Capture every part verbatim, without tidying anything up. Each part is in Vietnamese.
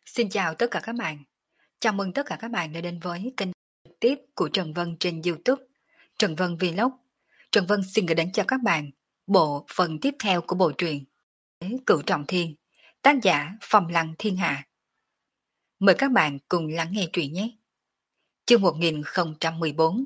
Xin chào tất cả các bạn. Chào mừng tất cả các bạn đã đến với kênh trực tiếp của Trần Vân trên YouTube, Trần Vân Vlog. Trần Vân xin gửi đến cho các bạn bộ phần tiếp theo của bộ truyện Cửu Trọng Thiên, tác giả Phong Lăng Thiên Hạ. Mời các bạn cùng lắng nghe truyện nhé. Chương một nghìn không trăm mười bốn.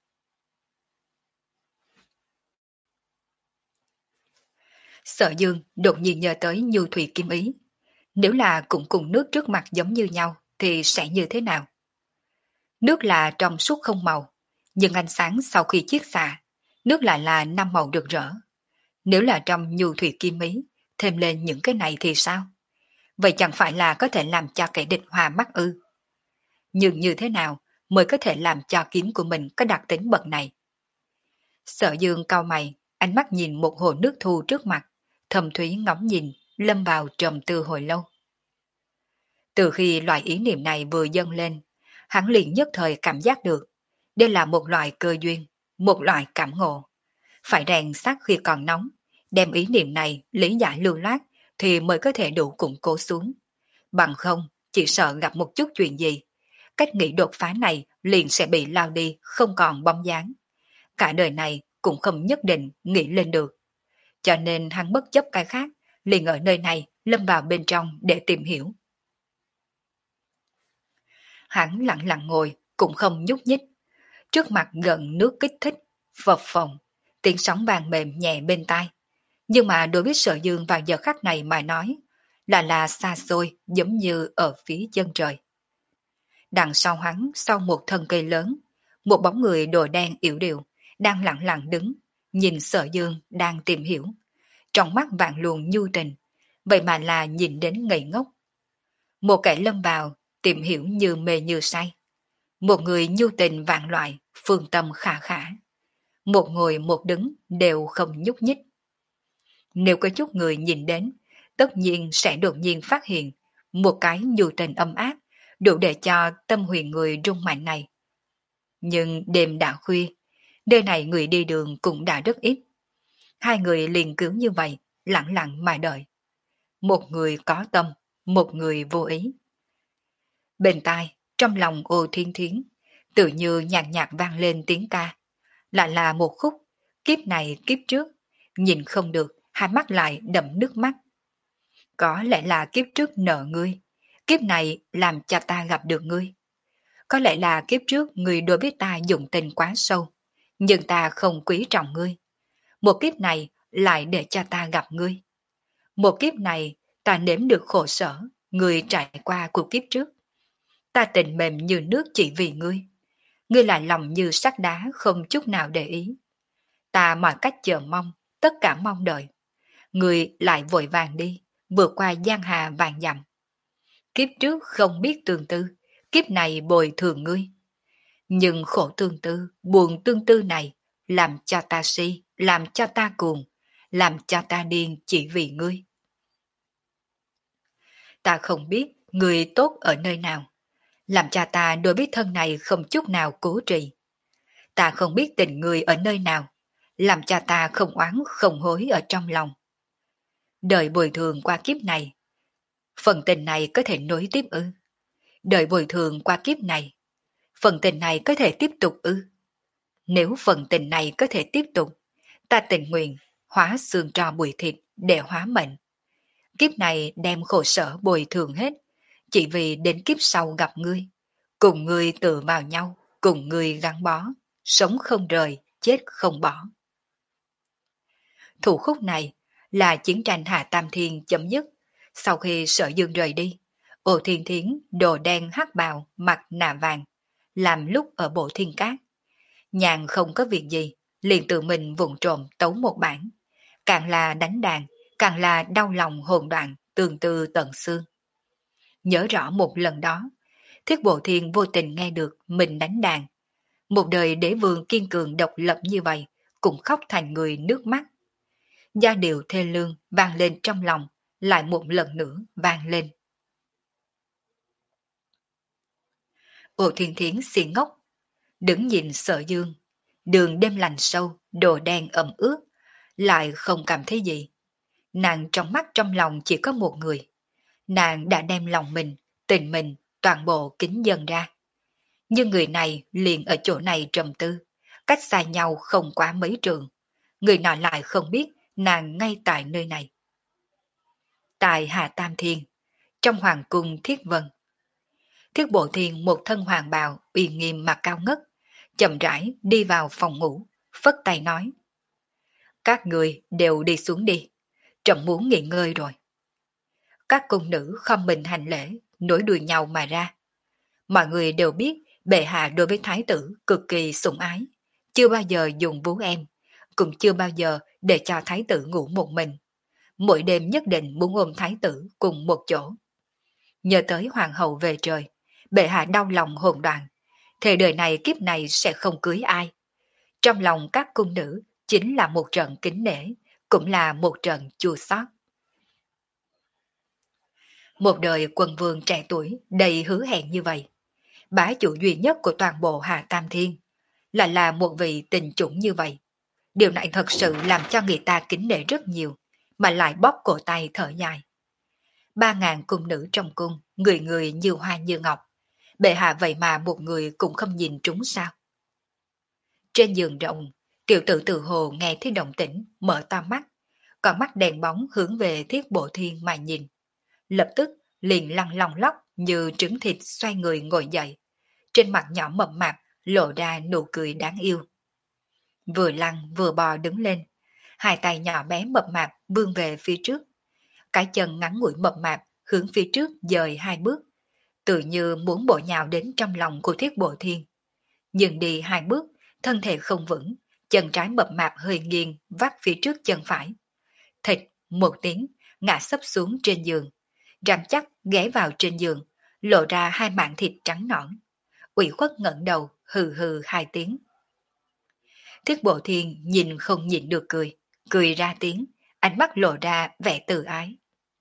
Sở Dương đột nhiên nhớ tới Nhu Thủy Kim Ý. Nếu là cũng cùng nước trước mặt giống như nhau thì sẽ như thế nào? Nước là trong suốt không màu, nhưng ánh sáng sau khi chiết xạ, nước lại là năm màu rực rỡ. Nếu là trong Nhu Thủy Kim Ý, thêm lên những cái này thì sao? Vậy chẳng phải là có thể làm cho kẻ địch hòa mắt ư? Nhưng như thế nào mới có thể làm cho kiếm của mình có đặc tính bậc này? Sở Dương cau mày, ánh mắt nhìn một hồ nước thu trước mặt, thầm thúy ngóng nhìn, lâm vào trầm tư hồi lâu. Từ khi loại ý niệm này vừa dâng lên, hắn liền nhất thời cảm giác được, đây là một loại cơ duyên, một loại cảm ngộ. Phải rèn sát khi còn nóng, đem ý niệm này lý giải lưu loát thì mới có thể đủ củng cố xuống. Bằng không, chỉ sợ gặp một chút chuyện gì, cách nghĩ đột phá này liền sẽ bị lao đi không còn bóng dáng. Cả đời này cũng không nhất định nghĩ lên được. Cho nên hắn bất chấp cái khác, liền ở nơi này lâm vào bên trong để tìm hiểu. Hắn lặng lặng ngồi, cũng không nhúc nhích. Trước mặt gần nước kích thích, phập phồng, tiếng sóng vàng mềm nhẹ bên tai. Nhưng mà đối với Sở Dương vào giờ khắc này mà nói, là là xa xôi giống như ở phía chân trời. Đằng sau hắn, sau một thân cây lớn, một bóng người đồ đen yểu điệu, đang lặng lặng đứng, nhìn Sở Dương đang tìm hiểu. Trong mắt vạn luồng nhu tình, vậy mà là nhìn đến ngây ngốc. Một kẻ lâm vào, tìm hiểu như mê như say. Một người nhu tình vạn loại, phương tâm khả khả. Một ngồi một đứng đều không nhúc nhích. Nếu có chút người nhìn đến, tất nhiên sẽ đột nhiên phát hiện một cái nhu tình âm áp, đủ để cho tâm huyền người rung mạnh này. Nhưng đêm đã khuya, nơi này người đi đường cũng đã rất ít. Hai người liền cứ như vậy, lặng lặng mà đợi. Một người có tâm, một người vô ý. Bên tai, trong lòng Ô Thiên Thiến, tự như nhạc nhạc vang lên tiếng ca. Lại là một khúc, kiếp này kiếp trước, nhìn không được, hai mắt lại đậm nước mắt. Có lẽ là kiếp trước nợ ngươi, kiếp này làm cho ta gặp được ngươi. Có lẽ là kiếp trước ngươi đối với ta dụng tình quá sâu, nhưng ta không quý trọng ngươi. Một kiếp này lại để cho ta gặp ngươi. Một kiếp này ta nếm được khổ sở, ngươi trải qua cuộc kiếp trước. Ta tình mềm như nước chỉ vì ngươi. Ngươi lại lòng như sắt đá không chút nào để ý. Ta mọi cách chờ mong, tất cả mong đợi. Ngươi lại vội vàng đi, vượt qua giang hà vàng dặm. Kiếp trước không biết tương tư, kiếp này bồi thường ngươi. Nhưng khổ tương tư, buồn tương tư này, làm cho ta si, làm cho ta cuồng, làm cho ta điên chỉ vì ngươi. Ta không biết ngươi tốt ở nơi nào, làm cho ta đối với thân này không chút nào cố trì. Ta không biết tình ngươi ở nơi nào, làm cho ta không oán không hối ở trong lòng. Đời bồi thường qua kiếp này, phần tình này có thể nối tiếp ư? Đời bồi thường qua kiếp này, phần tình này có thể tiếp tục ư? Nếu phần tình này có thể tiếp tục, ta tình nguyện hóa xương tro bụi thịt để hóa mệnh. Kiếp này đem khổ sở bồi thường hết, chỉ vì đến kiếp sau gặp ngươi, cùng ngươi tự vào nhau, cùng ngươi gắn bó, sống không rời, chết không bỏ. Thủ khúc này là chiến tranh Hạ Tam Thiên chấm dứt. Sau khi Sở Dương rời đi, Ô Thiên Thiến đồ đen hắc bào mặt nạ vàng, làm lúc ở bộ thiên cát. Nhàn không có việc gì, liền tự mình vụng trộm tấu một bản. Càng là đánh đàn, càng là đau lòng hồn đoạn, tương tư tận xương. Nhớ rõ một lần đó, Thiết Bộ Thiên vô tình nghe được mình đánh đàn. Một đời đế vương kiên cường độc lập như vậy, cũng khóc thành người nước mắt. Giai điệu thê lương vang lên trong lòng, lại một lần nữa vang lên. Ô Thiên Thiến xì ngốc, đứng nhìn Sở Dương, đường đêm lạnh sâu, đồ đen ẩm ướt, lại không cảm thấy gì. Nàng trong mắt trong lòng chỉ có một người. Nàng đã đem lòng mình tình mình toàn bộ kính dần ra. Nhưng người này liền ở chỗ này trầm tư, cách xa nhau không quá mấy trường. Người nọ lại không biết nàng ngay tại nơi này. Tại Hà Tam Thiên, trong hoàng cung Thiết Vân. Thiết Bộ Thiên một thân hoàng bào uy nghiêm mà cao ngất, chậm rãi đi vào phòng ngủ, phất tay nói. Các người đều đi xuống đi, trẫm muốn nghỉ ngơi rồi. Các cung nữ không mình hành lễ, nối đuôi nhau mà ra. Mọi người đều biết bệ hạ đối với thái tử cực kỳ sủng ái, chưa bao giờ dùng vú em, cũng chưa bao giờ để cho thái tử ngủ một mình. Mỗi đêm nhất định muốn ôm thái tử cùng một chỗ. Nhớ tới hoàng hậu về trời, bệ hạ đau lòng hồn đoạn, thề đời này kiếp này sẽ không cưới ai. Trong lòng các cung nữ chính là một trận kính nể, cũng là một trận chua xót. Một đời quân vương trẻ tuổi đầy hứa hẹn như vậy, bá chủ duy nhất của toàn bộ Hà Tam Thiên, là là một vị tình chủng như vậy. Điều này thật sự làm cho người ta kính nể rất nhiều, mà lại bóp cổ tay thở dài. Ba ngàn cung nữ trong cung, người người như hoa như ngọc. Bệ hạ vậy mà một người cũng không nhìn trúng sao. Trên giường rộng, tiểu tử Từ Hồ nghe thấy động tĩnh, mở to mắt, còn mắt đèn bóng hướng về Thiết Bộ Thiên mà nhìn. Lập tức liền lăn lòng lóc như trứng thịt xoay người ngồi dậy. Trên mặt nhỏ mập mạp lộ ra nụ cười đáng yêu. Vừa lăn vừa bò đứng lên, hai tay nhỏ bé mập mạp vươn về phía trước. Cái chân ngắn ngủi mập mạp hướng phía trước dời hai bước, tự như muốn bổ nhào đến trong lòng của Thiết Bộ Thiên. Nhưng đi hai bước, thân thể không vững, chân trái mập mạp hơi nghiêng vắt phía trước chân phải. Thịt một tiếng ngã sấp xuống trên giường, rắn chắc ghé vào trên giường, lộ ra hai mảng thịt trắng nõn. Ủy khuất ngẩng đầu, hừ hừ hai tiếng. Thiết Bộ Thiên nhìn không nhịn được cười, cười ra tiếng, ánh mắt lộ ra vẻ tự ái.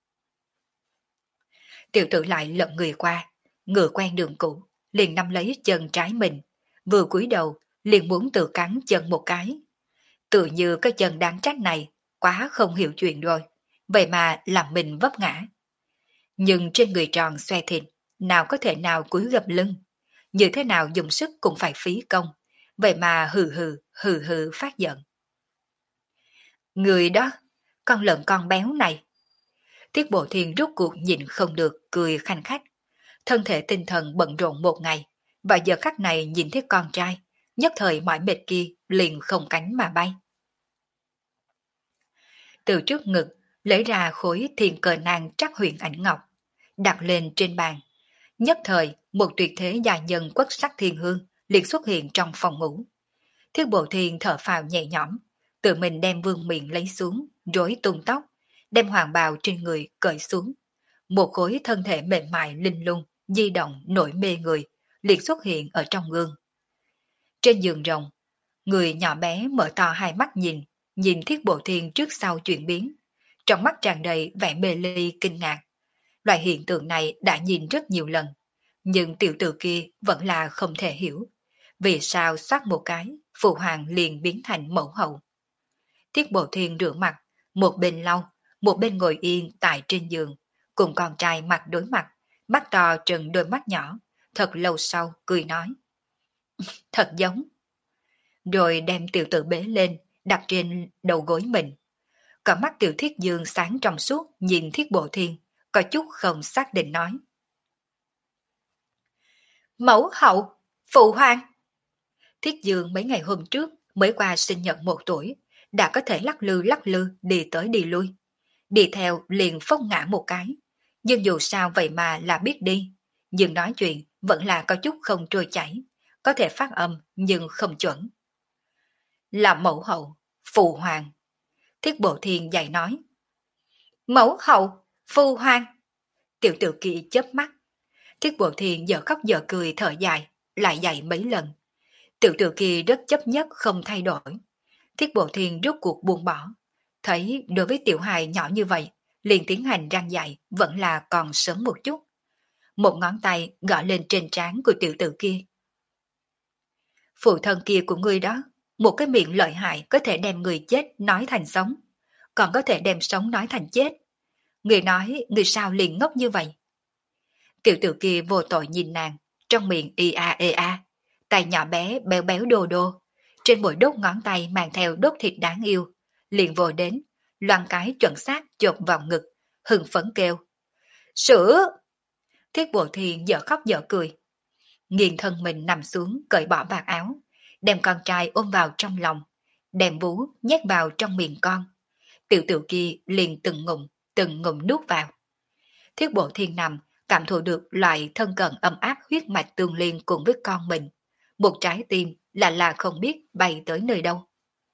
Tiểu tử lại lật người qua, ngựa quen đường cũ, liền nắm lấy chân trái mình, vừa cúi đầu liền muốn tự cắn chân một cái. Tự như cái chân đáng trách này quá không hiểu chuyện rồi, vậy mà làm mình vấp ngã. Nhưng trên người tròn xoe thịt, nào có thể nào cúi gập lưng, như thế nào dùng sức cũng phải phí công, vậy mà hừ hừ, hừ hừ phát giận. Người đó, con lợn con béo này. Tiết Bộ Thiên rút cuộc nhìn không được, cười khanh khách. Thân thể tinh thần bận rộn một ngày, và giờ khắc này nhìn thấy con trai, nhất thời mỏi mệt kia liền không cánh mà bay. Từ trước ngực, lấy ra khối thiên cờ nang trắc huyền ảnh ngọc, đặt lên trên bàn. Nhất thời, một tuyệt thế gia nhân quất sắc thiên hương liền xuất hiện trong phòng ngủ. Thiết Bộ Thiên thở phào nhẹ nhõm, tự mình đem vương miệng lấy xuống, rối tung tóc, đem hoàng bào trên người cởi xuống. Một khối thân thể mềm mại linh lung, di động nổi mê người, liền xuất hiện ở trong gương. Trên giường rồng, người nhỏ bé mở to hai mắt nhìn, nhìn Thiết Bộ Thiên trước sau chuyển biến. Trong mắt tràn đầy vẻ mê ly kinh ngạc. Loại hiện tượng này đã nhìn rất nhiều lần, nhưng tiểu tử kia vẫn là không thể hiểu. Vì sao xoát một cái, phụ hoàng liền biến thành mẫu hậu. Thiết Bộ Thiên rửa mặt, một bên lau, một bên ngồi yên tại trên giường, cùng con trai mặt đối mặt, mắt to trừng đôi mắt nhỏ, thật lâu sau cười nói. Thật giống. Rồi đem tiểu tử bế lên, đặt trên đầu gối mình. Còn mắt tiểu Thiết Dương sáng trong suốt nhìn Thiết Bộ Thiên, có chút không xác định nói. Mẫu hậu, phụ hoàng. Thiết Dương mấy ngày hôm trước mới qua sinh nhật một tuổi, đã có thể lắc lư lắc lư đi tới đi lui. Đi theo liền phông ngã một cái, nhưng dù sao vậy mà là biết đi, nhưng nói chuyện vẫn là có chút không trôi chảy, có thể phát âm nhưng không chuẩn. Là mẫu hậu, phụ hoàng. Thiết Bộ Thiên dạy nói. Mẫu hậu, phụ hoàng. Tiểu tử kỳ chớp mắt. Thiết Bộ Thiên giờ khóc giờ cười thở dài, lại dạy mấy lần. Tiểu tử kỳ rất chấp nhất không thay đổi. Thiết Bộ Thiên rốt cuộc buông bỏ. Thấy đối với tiểu hài nhỏ như vậy, liền tiến hành răng dạy vẫn là còn sớm một chút. Một ngón tay gõ lên trên trán của tiểu tử kia. Phụ thân kia của ngươi đó, một cái miệng lợi hại có thể đem người chết nói thành sống, còn có thể đem sống nói thành chết. Người nói người sao liền ngốc như vậy. Tiểu tử kia vô tội nhìn nàng, trong miệng y a ê a, tay nhỏ bé béo béo đô đô, trên mỗi đốt ngón tay mang theo đốt thịt đáng yêu, liền vội đến, loan cái chuẩn xác chộp vào ngực, hưng phấn kêu. Sữa! Thiết Bộ Thiên dở khóc dở cười. Nghiền thân mình nằm xuống cởi bỏ vạt áo, đem con trai ôm vào trong lòng, đem vú nhét vào trong miệng con. Tiểu tiểu kia liền từng ngụm, từng ngụm nuốt vào. Thiết Bộ Thiên nằm, cảm thụ được loại thân cận ấm áp huyết mạch tương liên cùng với con mình. Một trái tim là là không biết bay tới nơi đâu.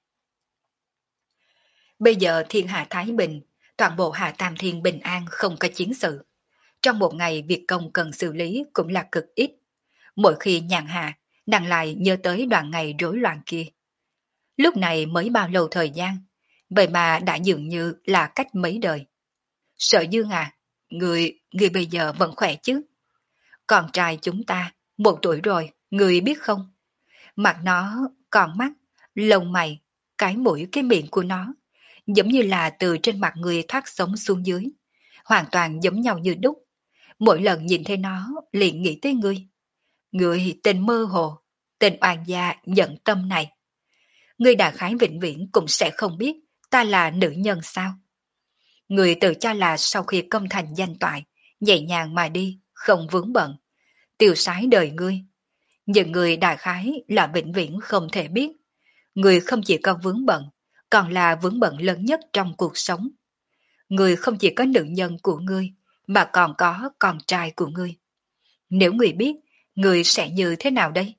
Bây giờ thiên hạ Thái Bình, toàn bộ Hạ Tam Thiên bình an không có chiến sự. Trong một ngày việc công cần xử lý cũng là cực ít. Mỗi khi nhàn hạ, nàng lại nhớ tới đoạn ngày rối loạn kia. Lúc này mới bao lâu thời gian, vậy mà đã dường như là cách mấy đời. Sở Dương à, người, người bây giờ vẫn khỏe chứ? Con trai chúng ta, một tuổi rồi, người biết không? Mặt nó, còn mắt, lông mày, cái mũi cái miệng của nó, giống như là từ trên mặt người thoát sống xuống dưới, hoàn toàn giống nhau như đúc. Mỗi lần nhìn thấy nó, liền nghĩ tới ngươi. Ngươi tên mơ hồ, tên oan gia nhận tâm này. Ngươi đại khái vĩnh viễn cũng sẽ không biết ta là nữ nhân sao? Ngươi tự cho là sau khi công thành danh toại, nhẹ nhàng mà đi, không vướng bận, tiêu sái đời ngươi. Nhưng người đại khái là vĩnh viễn không thể biết. Người không chỉ có vướng bận, còn là vướng bận lớn nhất trong cuộc sống. Người không chỉ có nữ nhân của ngươi, mà còn có con trai của ngươi. Nếu người biết, người sẽ như thế nào đây?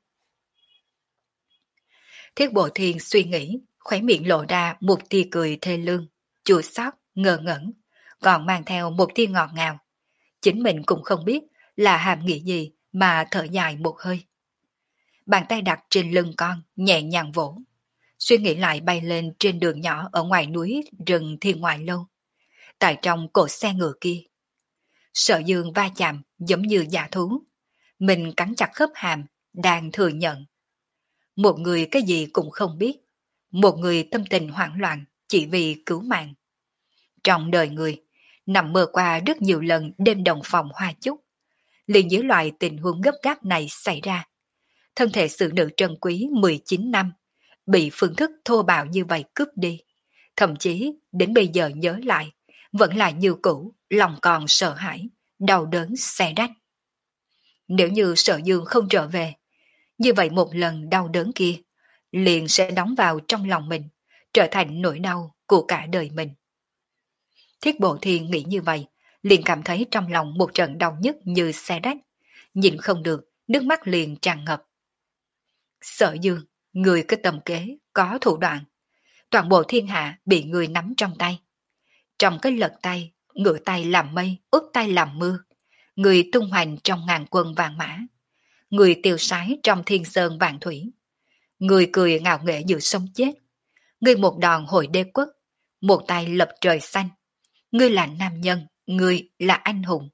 Thiết Bộ Thiên suy nghĩ, khóe miệng lộ ra một tia cười thê lương, chua xót, ngơ ngẩn, còn mang theo một tia ngọt ngào. Chính mình cũng không biết là hàm nghĩa gì mà thở dài một hơi. Bàn tay đặt trên lưng con, nhẹ nhàng vỗ. Suy nghĩ lại bay lên trên đường nhỏ ở ngoài núi rừng thiên ngoại lâu. Tại trong cỗ xe ngựa kia, Sở Dương va chạm giống như giả thú. Mình cắn chặt khớp hàm, đang thừa nhận. Một người cái gì cũng không biết. Một người tâm tình hoảng loạn chỉ vì cứu mạng. Trong đời người, nằm mơ qua rất nhiều lần đêm đồng phòng hoa chúc. Liền dưới loại tình huống gấp gáp này xảy ra. Thân thể sự nữ trân quý mười chín năm, bị phương thức thô bạo như vậy cướp đi. Thậm chí đến bây giờ nhớ lại, vẫn là như cũ, lòng còn sợ hãi, đau đớn xé rách. Nếu như Sở Dương không trở về, như vậy một lần đau đớn kia, liền sẽ đóng vào trong lòng mình, trở thành nỗi đau của cả đời mình. Thiết Bộ Thiên nghĩ như vậy, liền cảm thấy trong lòng một trận đau nhức như xé rách, nhìn không được, nước mắt liền tràn ngập. Sở Dương, người có tầm kế, có thủ đoạn, toàn bộ thiên hạ bị người nắm trong tay. Trong cái lật tay, ngửa tay làm mây, úp tay làm mưa, người tung hoành trong ngàn quân vàng mã, người tiêu sái trong thiên sơn vạn thủy, người cười ngạo nghễ giữa sông chết, người một đòn hội đế quốc, một tay lập trời xanh, ngươi là nam nhân, ngươi là anh hùng.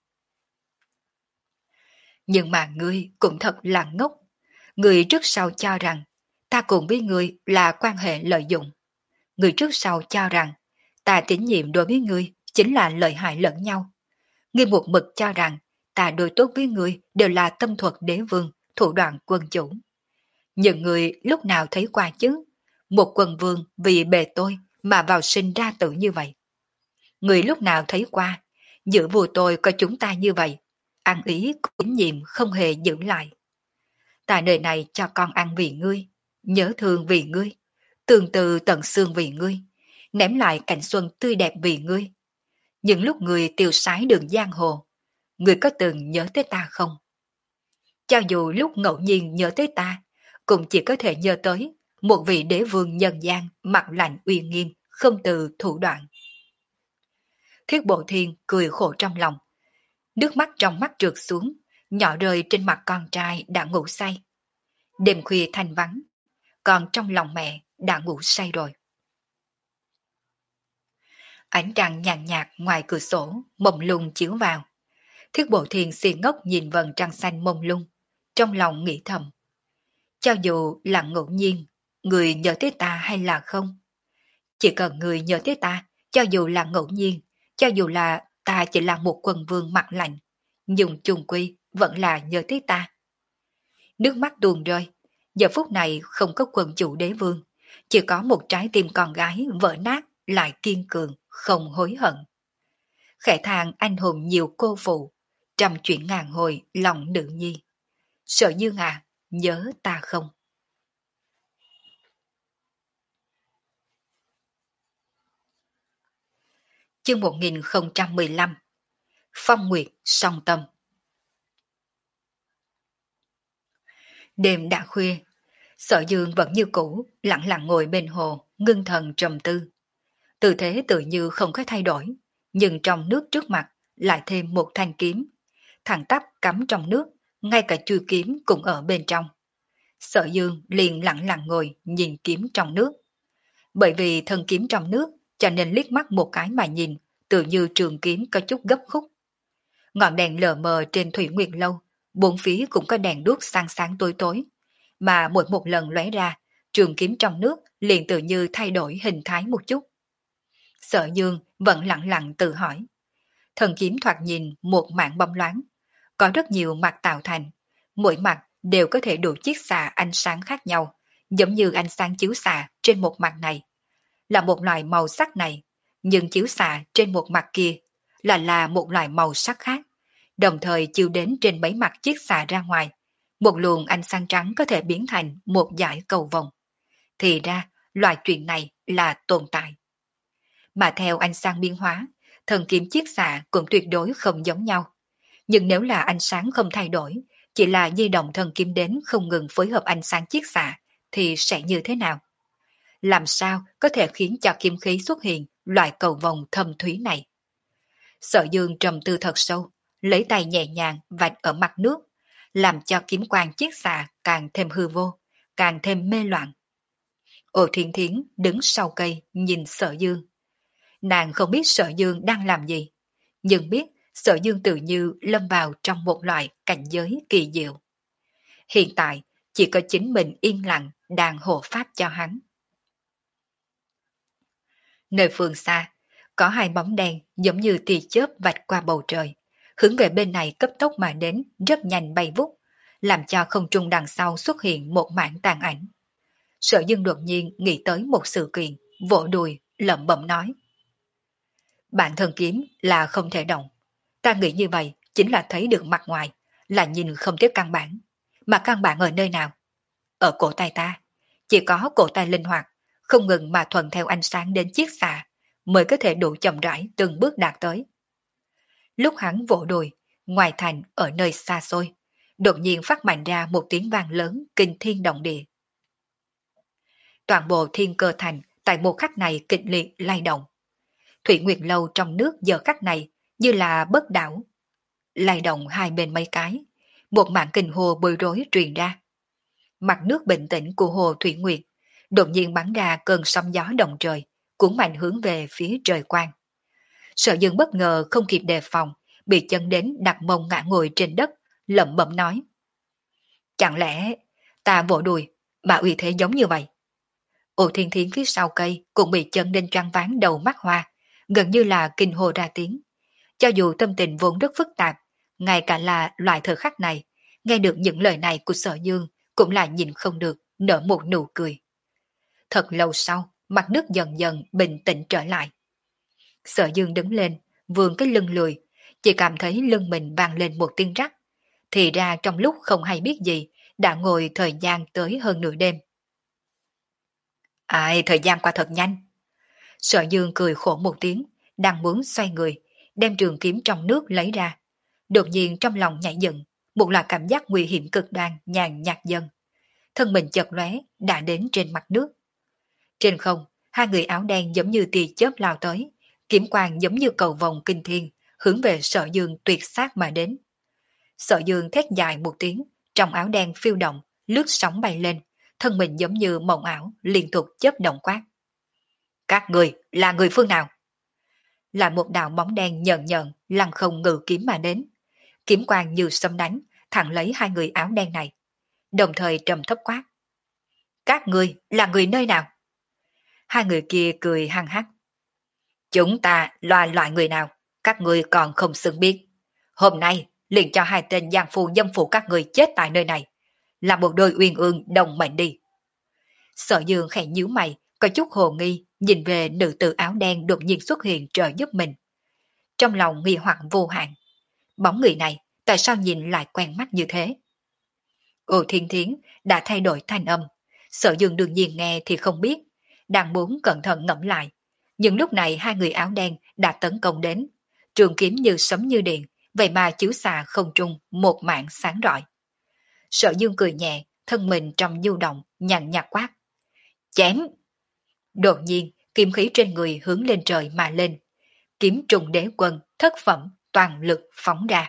Nhưng mà ngươi cũng thật là ngốc, ngươi trước sau cho rằng ta cùng với ngươi là quan hệ lợi dụng, ngươi trước sau cho rằng ta tín nhiệm đối với ngươi chính là lợi hại lẫn nhau. Ngươi một mực cho rằng ta đối tốt với ngươi đều là tâm thuật đế vương, thủ đoạn quân chủ. Nhưng ngươi lúc nào thấy qua chứ? Một quân vương vì bề tôi mà vào sinh ra tử như vậy. Ngươi lúc nào thấy qua, giữa vua tôi có chúng ta như vậy, ăn ý tín nhiệm không hề giữ lại. Ta đời này cho con ăn vì ngươi, nhớ thương vì ngươi, tương tư tận xương vì ngươi, ném lại cảnh xuân tươi đẹp vì ngươi. Nhưng lúc ngươi tiêu sái đường giang hồ, ngươi có từng nhớ tới ta không? Cho dù lúc ngẫu nhiên nhớ tới ta, cũng chỉ có thể nhớ tới một vị đế vương nhân gian mặt lạnh uy nghiêm, không từ thủ đoạn. Thiết Bộ Thiên cười khổ trong lòng, nước mắt trong mắt trượt xuống, nhỏ rơi trên mặt con trai đã ngủ say. Đêm khuya thanh vắng, còn trong lòng mẹ đã ngủ say rồi. Ánh trăng nhàn nhạt ngoài cửa sổ, mông lung chiếu vào. Thiết Bộ Thiên si ngốc nhìn vầng trăng xanh mông lung, trong lòng nghĩ thầm. Cho dù là ngẫu nhiên, người nhớ tới ta hay là không? Chỉ cần người nhớ tới ta, cho dù là ngẫu nhiên, cho dù là ta chỉ là một quần vương mặt lạnh, nhưng chung quy vẫn là nhờ tới ta. Nước mắt tuôn rơi, giờ phút này không có quân chủ đế vương, chỉ có một trái tim con gái vỡ nát lại kiên cường, không hối hận. Khẽ than anh hùng nhiều cô phụ, trăm chuyện ngàn hồi lòng nữ nhi. Sợ Dương à, nhớ ta không? Chương một nghìn không trăm mười lăm Phong Nguyệt song tâm. Đêm đã khuya, Sở Dương vẫn như cũ, lặng lặng ngồi bên hồ, ngưng thần trầm tư. Tư thế tự như không có thay đổi, nhưng trong nước trước mặt lại thêm một thanh kiếm, thẳng tắp cắm trong nước, ngay cả chui kiếm cũng ở bên trong. Sở Dương liền lặng lặng ngồi nhìn kiếm trong nước. Bởi vì thân kiếm trong nước, cho nên liếc mắt một cái mà nhìn, tự như trường kiếm có chút gấp khúc. Ngọn đèn lờ mờ trên Thủy Nguyệt Lâu, bốn phía cũng có đèn đuốc sáng sáng tối tối, mà mỗi một lần lóe ra, trường kiếm trong nước liền tự như thay đổi hình thái một chút. Sở Dương vẫn lặng lặng tự hỏi. Thần kiếm thoạt nhìn một mảng bóng loáng, có rất nhiều mặt tạo thành, mỗi mặt đều có thể đủ chiết xạ ánh sáng khác nhau, giống như ánh sáng chiếu xạ trên một mặt này là một loại màu sắc này, nhưng chiếu xạ trên một mặt kia là là một loại màu sắc khác, đồng thời chiếu đến trên mấy mặt chiết xạ ra ngoài, một luồng ánh sáng trắng có thể biến thành một dải cầu vồng. Thì ra, loại chuyện này là tồn tại. Mà theo ánh sáng biến hóa, thần kiếm chiết xạ cũng tuyệt đối không giống nhau. Nhưng nếu là ánh sáng không thay đổi, chỉ là di động thần kiếm đến không ngừng phối hợp ánh sáng chiết xạ, thì sẽ như thế nào? Làm sao có thể khiến cho kiếm khí xuất hiện loại cầu vồng thâm thúy này? Sở Dương trầm tư thật sâu, lấy tay nhẹ nhàng vạch ở mặt nước, làm cho kiếm quang chiết xạ càng thêm hư vô, càng thêm mê loạn. Ồ Thiên Thiến đứng sau cây nhìn Sở Dương. Nàng không biết Sở Dương đang làm gì, nhưng biết Sở Dương tự như lâm vào trong một loại cảnh giới kỳ diệu. Hiện tại chỉ có chính mình yên lặng đang hộ pháp cho hắn. Nơi phương xa, có hai bóng đen giống như tia chớp vạch qua bầu trời, hướng về bên này cấp tốc mà đến, rất nhanh bay vút, làm cho không trung đằng sau xuất hiện một mảng tàn ảnh. Sở Dương đột nhiên nghĩ tới một sự kiện, vỗ đùi, lẩm bẩm nói. Bản thân kiếm là không thể động. Ta nghĩ như vậy chính là thấy được mặt ngoài, là nhìn không thấy căn bản. Mà căn bản ở nơi nào? Ở cổ tay ta. Chỉ có cổ tay linh hoạt, không ngừng mà thuận theo ánh sáng đến chiếc xạ, mới có thể đủ chậm rãi từng bước đạt tới. Lúc hắn vỗ đùi, ngoài thành ở nơi xa xôi, đột nhiên phát mạnh ra một tiếng vang lớn kinh thiên động địa. Toàn bộ thiên cơ thành tại một khắc này kịch liệt lay động. Thủy Nguyệt Lâu trong nước giờ khắc này như là bất đảo, lay động hai bên mấy cái, một mảng kinh hồ bối rối truyền ra. Mặt nước bình tĩnh của hồ Thủy Nguyệt đột nhiên bắn ra cơn sóng gió động trời, cuốn mạnh hướng về phía trời quang. Sở Dương bất ngờ không kịp đề phòng, bị chân đến đặt mông ngã ngồi trên đất, lẩm bẩm nói. Chẳng lẽ ta vỗ đùi, mà uy thế giống như vậy? Ô Thiên Thiến phía sau cây cũng bị chân đến choáng váng đầu mắt hoa, gần như là kinh hô ra tiếng. Cho dù tâm tình vốn rất phức tạp, ngay cả là loại thời khắc này, nghe được những lời này của Sở Dương cũng là nhìn không được, nở một nụ cười. Thật lâu sau, mặt nước dần dần bình tĩnh trở lại. Sở Dương đứng lên, vươn cái lưng lười, chỉ cảm thấy lưng mình vang lên một tiếng rắc. Thì ra trong lúc không hay biết gì, đã ngồi thời gian tới hơn nửa đêm. Ai, thời gian qua thật nhanh. Sở Dương cười khổ một tiếng, đang muốn xoay người, đem trường kiếm trong nước lấy ra. Đột nhiên trong lòng nhảy dựng, một loại cảm giác nguy hiểm cực đoan nhàn nhạt dần. Thân mình chợt lóe đã đến trên mặt nước. Trên không, hai người áo đen giống như tia chớp lao tới, kiếm quang giống như cầu vồng kinh thiên, hướng về Sở Dương tuyệt sát mà đến. Sở Dương thét dài một tiếng, trong áo đen phiêu động, lướt sóng bay lên, thân mình giống như mộng ảo, liên tục chớp động quát. Các người là người phương nào? Là một đạo bóng đen nhợn nhợn, lăng không ngự kiếm mà đến. Kiếm quang như sấm đánh, thẳng lấy hai người áo đen này. Đồng thời trầm thấp quát. Các người là người nơi nào? Hai người kia cười hăng hắc. Chúng ta là loại người nào, các người còn không xứng biết. Hôm nay liền cho hai tên giang phu dâm phụ các người chết tại nơi này. Là một đôi uyên ương đồng mệnh đi. Sở Dương khẽ nhíu mày, có chút hồ nghi, nhìn về nữ tử áo đen đột nhiên xuất hiện trợ giúp mình. Trong lòng nghi hoặc vô hạn. Bóng người này, tại sao nhìn lại quen mắt như thế? Ô Thiên Thiến đã thay đổi thanh âm. Sở Dương đương nhiên nghe thì không biết, đang muốn cẩn thận ngẫm lại. Nhưng lúc này hai người áo đen đã tấn công đến. Trường kiếm như sấm như điện, vậy mà chiếu xạ không trung một mạng sáng rọi. Sở Dương cười nhẹ, thân mình trong du động, nhàn nhạt quát. Chém! Đột nhiên, kiếm khí trên người hướng lên trời mà lên. Kiếm trùng đế quân, thất phẩm, toàn lực phóng ra.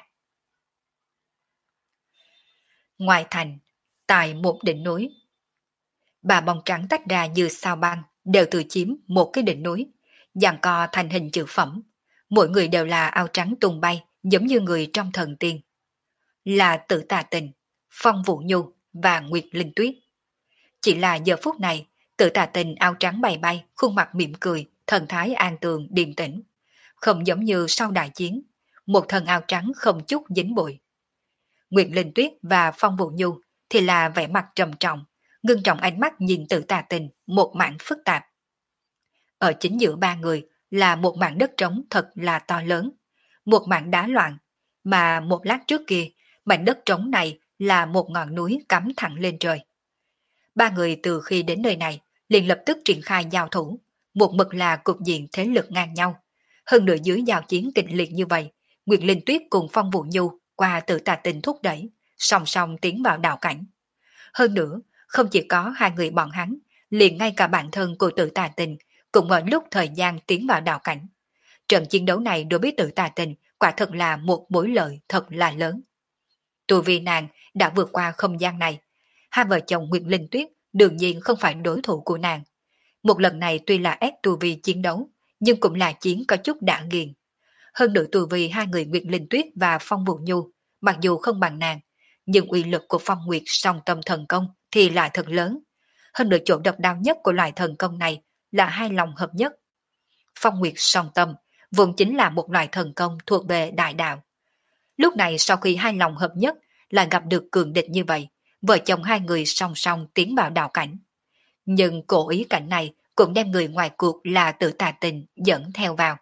Ngoài thành, tại một đỉnh núi, bà bóng trắng tách ra như sao băng, đều tự chiếm một cái đỉnh núi, giằng co thành hình chữ phẩm. Mỗi người đều là áo trắng tung bay, giống như người trong thần tiên. Là Tử Tà Tình, Phong Vũ Nhu và Nguyệt Linh Tuyết. Chỉ là giờ phút này, Tử Tà Tình áo trắng bay bay, khuôn mặt mỉm cười, thần thái an tường điềm tĩnh, không giống như sau đại chiến, một thân áo trắng không chút dính bụi. Nguyệt Linh Tuyết và Phong Vũ Nhu thì là vẻ mặt trầm trọng, ngưng trọng ánh mắt nhìn Tử Tà Tình, một mảng phức tạp. Ở chính giữa ba người là một mảng đất trống thật là to lớn, một mảng đá loạn, mà một lát trước kia, mảnh đất trống này là một ngọn núi cắm thẳng lên trời. Ba người từ khi đến nơi này, liền lập tức triển khai giao thủ, một mực là cục diện thế lực ngang nhau. Hơn nữa dưới giao chiến kịch liệt như vậy, Nguyệt Linh Tuyết cùng Phong Vũ Nhu qua Tử Tà Tình thúc đẩy, song song tiến vào đạo cảnh. Hơn nữa, không chỉ có hai người bọn hắn, liền ngay cả bản thân của Tử Tà Tình cũng ở lúc thời gian tiến vào đạo cảnh. Trận chiến đấu này đối với Tử Tà Tình quả thật là một mối lợi thật là lớn. Tu vi nàng đã vượt qua không gian này, hai vợ chồng Nguyệt Linh Tuyết đương nhiên không phải đối thủ của nàng. Một lần này tuy là ép tu vi chiến đấu, nhưng cũng là chiến có chút đã nghiền. Hơn nữa tu vi hai người Nguyệt Linh Tuyết và Phong Vũ Nhu, mặc dù không bằng nàng, nhưng uy lực của Phong Nguyệt song tâm thần công thì lại thật lớn. Hơn nữa chỗ độc đáo nhất của loại thần công này là hai lòng hợp nhất. Phong Nguyệt song tâm vốn chính là một loại thần công thuộc về đại đạo. Lúc này sau khi hai lòng hợp nhất lại gặp được cường địch như vậy, vợ chồng hai người song song tiến vào đạo cảnh. Nhưng cố ý cảnh này cũng đem người ngoài cuộc là Tử Tà Tình dẫn theo vào.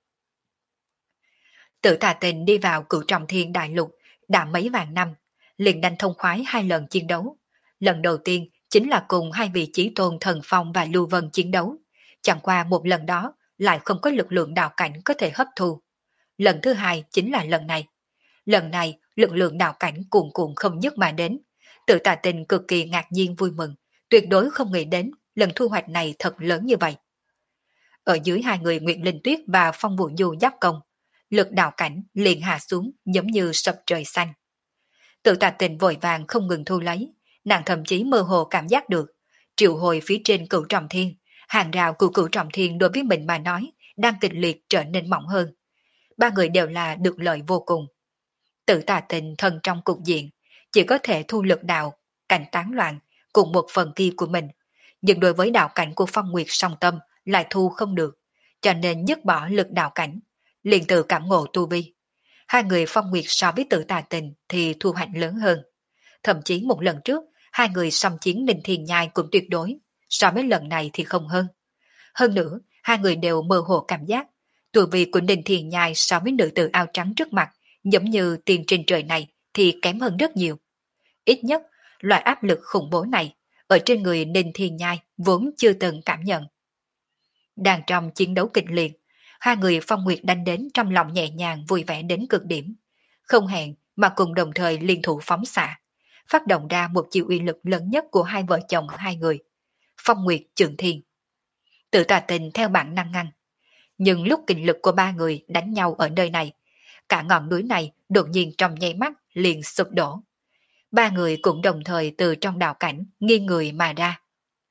Tử Tà Tình đi vào Cửu Trọng Thiên Đại Lục đã mấy vạn năm, liền đánh thông khoái hai lần chiến đấu. Lần đầu tiên chính là cùng hai vị chí tôn Thần Phong và Lưu Vân chiến đấu, chẳng qua một lần đó lại không có lực lượng đạo cảnh có thể hấp thu. Lần thứ hai chính là lần này. Lần này lực lượng đạo cảnh cuồn cuộn không dứt mà đến. Tử Tà Tình cực kỳ ngạc nhiên vui mừng, tuyệt đối không nghĩ đến lần thu hoạch này thật lớn như vậy. Ở dưới hai người Nguyệt Linh Tuyết và Phong Vũ Nhu giáp công, lực đạo cảnh liền hạ xuống giống như sập trời xanh. Tử Tà Tình vội vàng không ngừng thu lấy, nàng thậm chí mơ hồ cảm giác được, triệu hồi phía trên Cửu Trọng Thiên, hàng rào của Cửu Trọng Thiên đối với mình mà nói đang kịch liệt trở nên mỏng hơn. Ba người đều là được lợi vô cùng. Tử Tà Tình thân trong cục diện, chỉ có thể thu lực đạo, cảnh tán loạn, cùng một phần kia của mình, nhưng đối với đạo cảnh của Phong Nguyệt song tâm lại thu không được, cho nên dứt bỏ lực đạo cảnh, liền từ cảm ngộ tu vi. Hai người Phong Nguyệt so với Tử Tà Tình thì thu hoạch lớn hơn. Thậm chí một lần trước, hai người xâm chiến Ninh Thiên Nhai cũng tuyệt đối, so với lần này thì không hơn. Hơn nữa, hai người đều mơ hồ cảm giác, tu vi của Ninh Thiên Nhai so với nữ tử áo trắng trước mặt, giống như tiền trên trời này thì kém hơn rất nhiều. Ít nhất, loại áp lực khủng bố này, ở trên người Ninh Thiên Nhai vốn chưa từng cảm nhận. Đang trong chiến đấu kịch liệt, hai người Phong Nguyệt đánh đến trong lòng nhẹ nhàng vui vẻ đến cực điểm. Không hẹn mà cùng đồng thời liên thủ phóng xạ, phát động ra một chiêu uy lực lớn nhất của hai vợ chồng hai người. Phong Nguyệt Trường Thiên. Tử Tà Tình theo bản năng ngăn. Nhưng lúc kinh lực của ba người đánh nhau ở nơi này, cả ngọn núi này đột nhiên trong nháy mắt liền sụp đổ. Ba người cũng đồng thời từ trong đạo cảnh nghiêng người mà ra.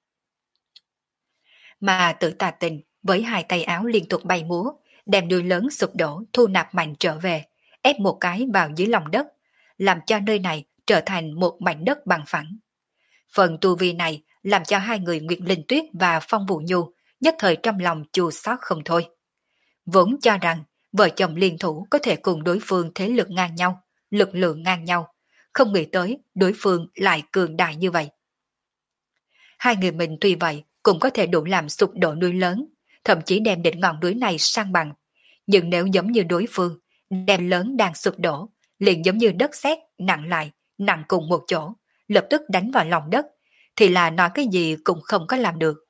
Mà Tử Tà Tình với hai tay áo liên tục bay múa, đem đuôi lớn sụp đổ thu nạp mạnh trở về, ép một cái vào dưới lòng đất, làm cho nơi này trở thành một mảnh đất bằng phẳng. Phần tu vi này làm cho hai người Nguyệt Linh Tuyết và Phong Vũ Nhu nhất thời trong lòng chua xót không thôi. Vốn cho rằng vợ chồng liên thủ có thể cùng đối phương thế lực ngang nhau, lực lượng ngang nhau, không nghĩ tới đối phương lại cường đại như vậy. Hai người mình tuy vậy cũng có thể đủ làm sụp đổ núi lớn, thậm chí đem đỉnh ngọn núi này sang bằng. Nhưng nếu giống như đối phương, đem lớn đang sụp đổ, liền giống như đất sét nặng lại, nặng cùng một chỗ, lập tức đánh vào lòng đất, thì là nói cái gì cũng không có làm được.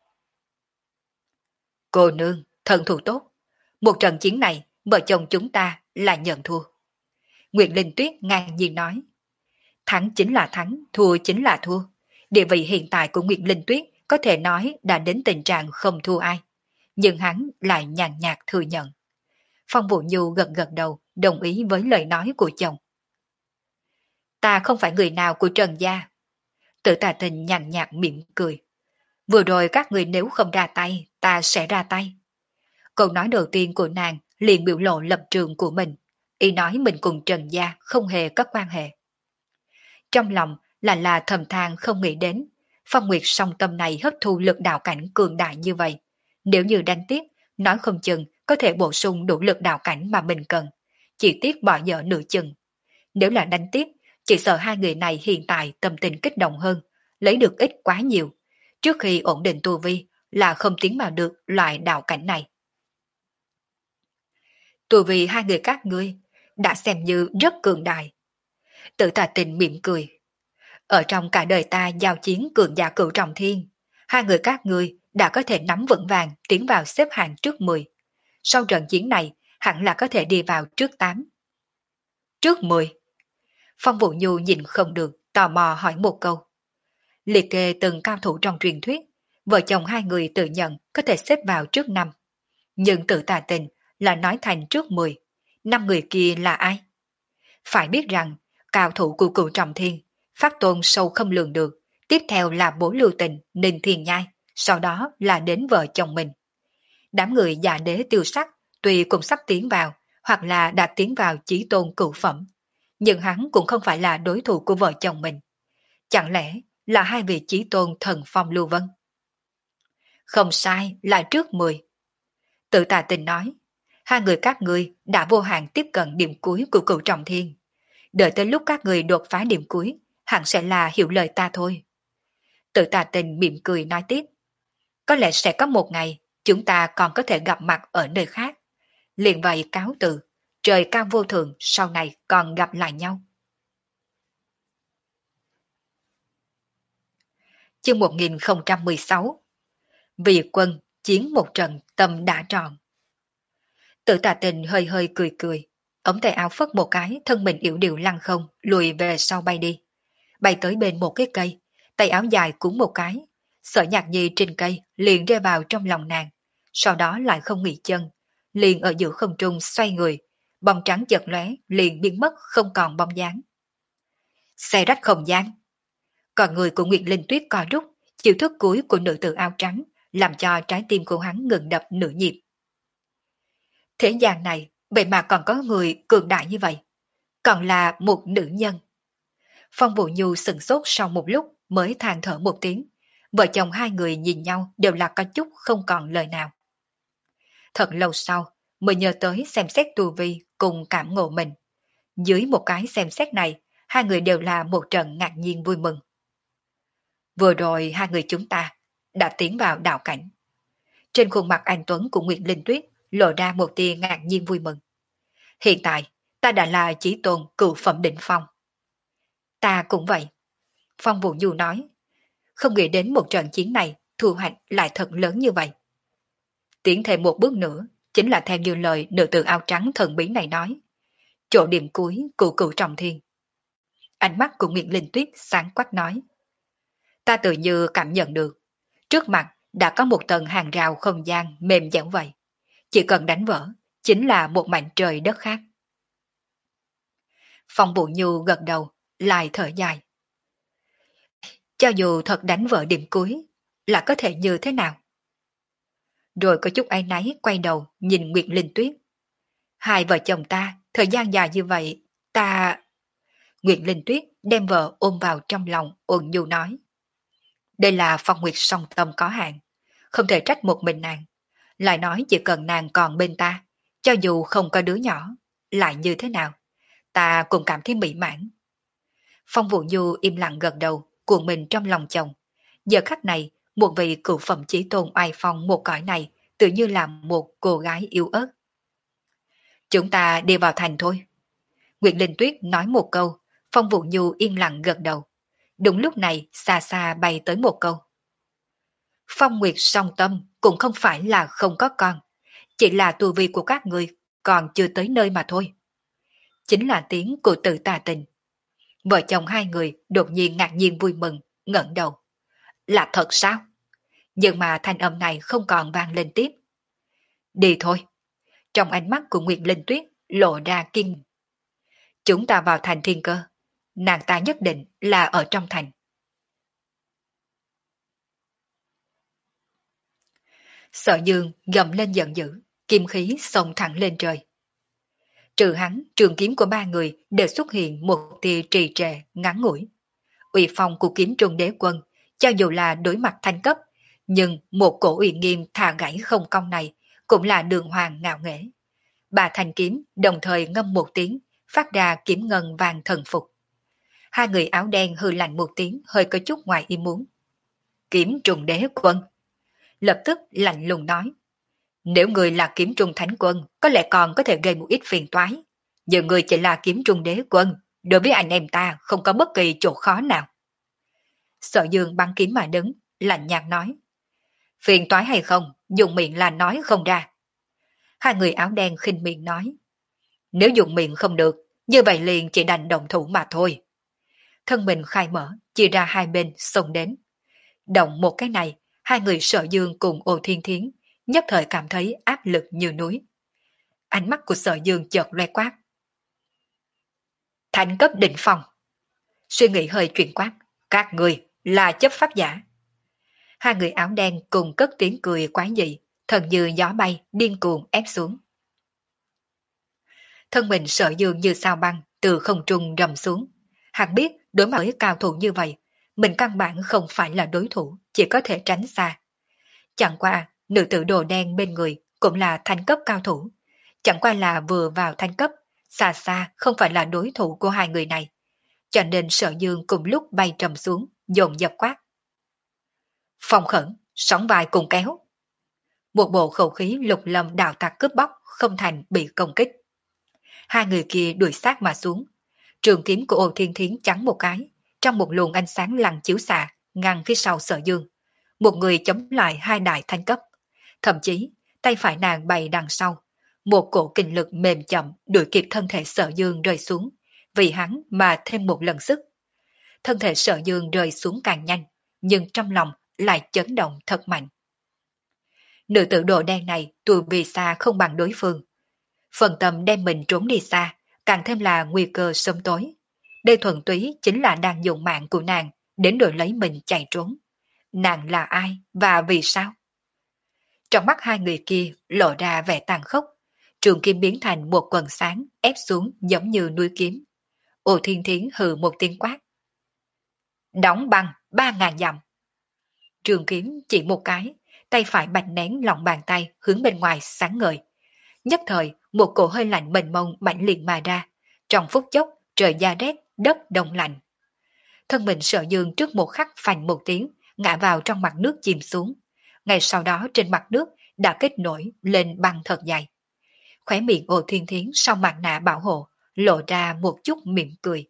Cô nương, thần thủ tốt. Một trận chiến này, vợ chồng chúng ta là nhận thua. Nguyệt Linh Tuyết ngang nhiên nói. Thắng chính là thắng, thua chính là thua. Địa vị hiện tại của Nguyệt Linh Tuyết có thể nói đã đến tình trạng không thua ai. Nhưng hắn lại nhàn nhạt thừa nhận. Phong Vũ Nhu gật gật đầu, đồng ý với lời nói của chồng. Ta không phải người nào của Trần Gia. Tử Tà Tình nhàn nhạt mỉm cười. Vừa rồi các người nếu không ra tay, ta sẽ ra tay. Câu nói đầu tiên của nàng liền biểu lộ lập trường của mình. Ý nói mình cùng Trần Gia không hề có quan hệ. Trong lòng là là thầm than không nghĩ đến. Phong Nguyệt song tâm này hấp thu lực đạo cảnh cường đại như vậy. Nếu như đánh tiếp, nói không chừng có thể bổ sung đủ lực đạo cảnh mà mình cần. Chỉ tiếc bỏ dở nửa chừng. Nếu là đánh tiếp, chỉ sợ hai người này hiện tại tâm tình kích động hơn, lấy được ít quá nhiều. Trước khi ổn định tu vi là không tiến vào được loại đạo cảnh này. Tu vi hai người các ngươi đã xem như rất cường đại. Tử Tà Tình mỉm cười. Ở trong cả đời ta giao chiến cường giả cửu trọng thiên, hai người các ngươi đã có thể nắm vững vàng tiến vào xếp hạng trước mười. Sau trận chiến này, hẳn là có thể đi vào trước tám. Trước mười. Phong Vũ Nhu nhìn không được, tò mò hỏi một câu. Liệt kê từng cao thủ trong truyền thuyết, vợ chồng hai người tự nhận có thể xếp vào trước năm. Nhưng Tử Tà Tình là nói thành trước mười. Năm người kia là ai? Phải biết rằng, cao thủ của cửu trọng thiên, pháp tôn sâu không lường được, tiếp theo là Bố Lưu Tình, Ninh Thiên Nhai, sau đó là đến vợ chồng mình. Đám người giả đế tiêu sắc, tuy cũng sắp tiến vào, hoặc là đã tiến vào chí tôn cửu phẩm, nhưng hắn cũng không phải là đối thủ của vợ chồng mình. Chẳng lẽ là hai vị chí tôn thần phong lưu vân? Không sai, là trước mười. Tự Tà Tình nói, hai người các ngươi đã vô hạn tiếp cận điểm cuối của cửu trọng thiên. Đợi tới lúc các người đột phá điểm cuối, hẳn sẽ là hiểu lời ta thôi. Tự Tà Tình mỉm cười nói tiếp, có lẽ sẽ có một ngày, chúng ta còn có thể gặp mặt ở nơi khác. Liền vậy cáo từ, trời cao vô thường, sau này còn gặp lại nhau. Chương một nghìn không trăm mười sáu. Vì quân, chiến một trận, tâm đã tròn. Tự Tà Tình hơi hơi cười cười, ống tay áo phất một cái, thân mình yểu điệu lăn không, lùi về sau bay đi. Bay tới bên một cái cây, tay áo dài cuốn một cái, sợi nhạc nhi trên cây liền rơi vào trong lòng nàng, sau đó lại không nghỉ chân, liền ở giữa không trung xoay người, bông trắng chợt lóe liền biến mất không còn bóng dáng. Xe rách không gian. Còn người của Nguyệt Linh Tuyết co rút, chiêu thức cuối của nữ tử áo trắng, làm cho trái tim của hắn ngừng đập nửa nhịp. Thế gian này, vậy mà còn có người cường đại như vậy, còn là một nữ nhân. Phong Vũ Nhu sừng sốt sau một lúc mới than thở một tiếng, vợ chồng hai người nhìn nhau đều là có chút không còn lời nào. Thật lâu sau, mới nhớ tới xem xét tu vi cùng cảm ngộ mình. Dưới một cái xem xét này, hai người đều là một trận ngạc nhiên vui mừng. Vừa rồi hai người chúng ta đã tiến vào đạo cảnh. Trên khuôn mặt anh Tuấn của Nguyệt Linh Tuyết lộ ra một tia ngạc nhiên vui mừng. Hiện tại, ta đã là chí tôn cửu phẩm đỉnh phong. Ta cũng vậy. Phong Vũ Du nói, không nghĩ đến một trận chiến này thu hoạch lại thật lớn như vậy. Tiến thêm một bước nữa, chính là theo như lời nữ tử áo trắng thần bí này nói. Chỗ điểm cuối của cửu trọng thiên. Ánh mắt của Nguyệt Linh Tuyết sáng quắc nói. Ta tự như cảm nhận được, trước mặt đã có một tầng hàng rào không gian mềm dẻo vậy. Chỉ cần đánh vỡ, chính là một mảnh trời đất khác. Phong Vũ Nhu gật đầu, lại thở dài. Cho dù thật đánh vỡ điểm cuối, là có thể như thế nào? Rồi có chút áy náy quay đầu nhìn Nguyệt Linh Tuyết. Hai vợ chồng ta, thời gian dài như vậy, ta... Nguyệt Linh Tuyết đem vợ ôm vào trong lòng, ôn nhu nói. Đây là Phong Nguyệt song tâm có hạn, không thể trách một mình nàng. Lại nói chỉ cần nàng còn bên ta, cho dù không có đứa nhỏ, lại như thế nào? ta cũng cảm thấy mỹ mãn. Phong Vũ Nhu im lặng gật đầu, cuộn mình trong lòng chồng. Giờ khắc này, một vị cựu phẩm chí tôn oai phong một cõi này, tự như là một cô gái yếu ớt. Chúng ta đi vào thành thôi. Nguyệt Linh Tuyết nói một câu, Phong Vũ Nhu yên lặng gật đầu. Đúng lúc này, xa xa bay tới một câu. Phong Nguyệt song tâm cũng không phải là không có con, chỉ là tu vi của các người còn chưa tới nơi mà thôi. Chính là tiếng của Tự Tà Tình. Vợ chồng hai người đột nhiên ngạc nhiên vui mừng, ngẩng đầu. Là thật sao? Nhưng mà thanh âm này không còn vang lên tiếp. Đi thôi. Trong ánh mắt của Nguyệt Linh Tuyết lộ ra kinh. Chúng ta vào thành Thiên Cơ. Nàng ta nhất định là ở trong thành. Sở Dương gầm lên giận dữ, kim khí xông thẳng lên trời. Trừ hắn, trường kiếm của ba người đều xuất hiện một tia trì trệ ngắn ngủi. Uy phong của kiếm trung đế quân, cho dù là đối mặt thanh cấp, nhưng một cổ uy nghiêm thà gãy không cong này cũng là đường hoàng ngạo nghễ. Bà thanh kiếm đồng thời ngâm một tiếng, phát ra kiếm ngân vàng thần phục. Hai người áo đen hư lạnh một tiếng, hơi có chút ngoài ý muốn. Kiếm trùng đế quân. Lập tức lạnh lùng nói. Nếu người là kiếm trung thánh quân, có lẽ còn có thể gây một ít phiền toái. Nhưng người chỉ là kiếm trung đế quân, đối với anh em ta không có bất kỳ chỗ khó nào. Sở Dương băng kiếm mà đứng, lạnh nhạt nói. Phiền toái hay không, dùng miệng là nói không ra. Hai người áo đen khinh miệng nói. Nếu dùng miệng không được, như vậy liền chỉ đành động thủ mà thôi. Thân mình khai mở, chia ra hai bên, xông đến. Động một cái này, hai người Sở Dương cùng Ô Thiên Thiến nhất thời cảm thấy áp lực như núi. Ánh mắt của Sở Dương chợt loe quát. Thành cấp đỉnh phong. Suy nghĩ hơi chuyển quát. Các người là chấp pháp giả. Hai người áo đen cùng cất tiếng cười quái dị, thần như gió bay, điên cuồng ép xuống. Thân mình Sở Dương như sao băng, từ không trung rầm xuống. Hắn biết đối mặt với cao thủ như vậy, mình căn bản không phải là đối thủ, chỉ có thể tránh xa. Chẳng qua, nữ tử đồ đen bên người cũng là thanh cấp cao thủ. Chẳng qua là vừa vào thanh cấp, xa xa không phải là đối thủ của hai người này. Cho nên Sở Dương cùng lúc bay trầm xuống, dồn dập quát. Phòng khẩn, sóng vai cùng kéo. Một bộ khẩu khí lục lâm đào tạc cướp bóc, không thành bị công kích. Hai người kia đuổi sát mà xuống. Trường kiếm của Ô Thiên Thiến trắng một cái, trong một luồng ánh sáng lằn chiếu xạ, ngăn phía sau Sở Dương. Một người chống lại hai đại thanh cấp. Thậm chí, tay phải nàng bày đằng sau. Một cổ kinh lực mềm chậm đuổi kịp thân thể Sở Dương rơi xuống, vì hắn mà thêm một lần sức. Thân thể Sở Dương rơi xuống càng nhanh, nhưng trong lòng lại chấn động thật mạnh. Nữ tử đồ đen này tuổi vì xa không bằng đối phương. Phần tâm đem mình trốn đi xa, càng thêm là nguy cơ sớm tối. Đây thuần túy chính là đang dùng mạng của nàng đến đổi lấy mình chạy trốn. Nàng là ai và vì sao? Trong mắt hai người kia lộ ra vẻ tàn khốc. Trường kiếm biến thành một quần sáng ép xuống giống như núi kiếm. Ô Thiên Thiến hừ một tiếng quát. Đóng băng ba ngàn dặm. Trường kiếm chỉ một cái, tay phải bạch nén lòng bàn tay hướng bên ngoài sáng ngời. Nhất thời, một cổ hơi lạnh mênh mông mạnh liệt mà ra. Trong phút chốc, trời da rét, đất đông lạnh. Thân mình Sở Dương trước một khắc phành một tiếng, ngã vào trong mặt nước chìm xuống. Ngay sau đó trên mặt nước đã kết nổi lên băng thật dày. Khóe miệng Ô Thiên Thiến sau mặt nạ bảo hộ, lộ ra một chút mỉm cười.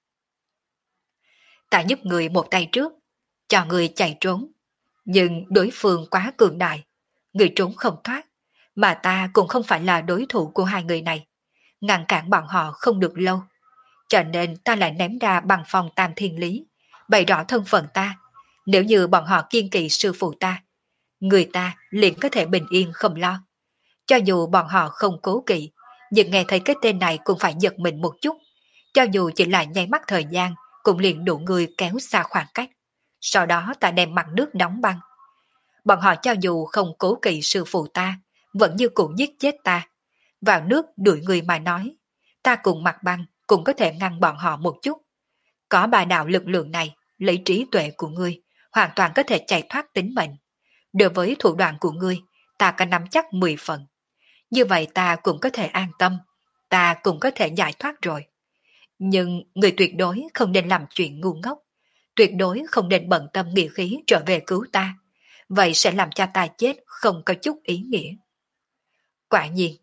Ta giúp người một tay trước, cho người chạy trốn. Nhưng đối phương quá cường đại, người trốn không thoát, mà ta cũng không phải là đối thủ của hai người này. Ngăn cản bọn họ không được lâu, cho nên ta lại ném ra bằng phong tam thiên lý, bày rõ thân phận ta. Nếu như bọn họ kiên kỵ sư phụ ta, người ta liền có thể bình yên không lo. Cho dù bọn họ không cố kỵ, nhưng nghe thấy cái tên này cũng phải giật mình một chút. Cho dù chỉ là nháy mắt thời gian, cũng liền đủ người kéo xa khoảng cách. Sau đó ta đem mặt nước đóng băng. Bọn họ cho dù không cố kỵ sư phụ ta, vẫn như cụ giết chết ta. Vào nước đuổi người mà nói, ta cùng mặt băng cũng có thể ngăn bọn họ một chút. Có ba đạo lực lượng này, lấy trí tuệ của ngươi, hoàn toàn có thể chạy thoát tính mệnh. Đối với thủ đoạn của ngươi, ta có nắm chắc mười phần. Như vậy ta cũng có thể an tâm, ta cũng có thể giải thoát rồi. Nhưng người tuyệt đối không nên làm chuyện ngu ngốc, tuyệt đối không nên bận tâm nghĩa khí trở về cứu ta, vậy sẽ làm cho ta chết không có chút ý nghĩa. Quả nhiên,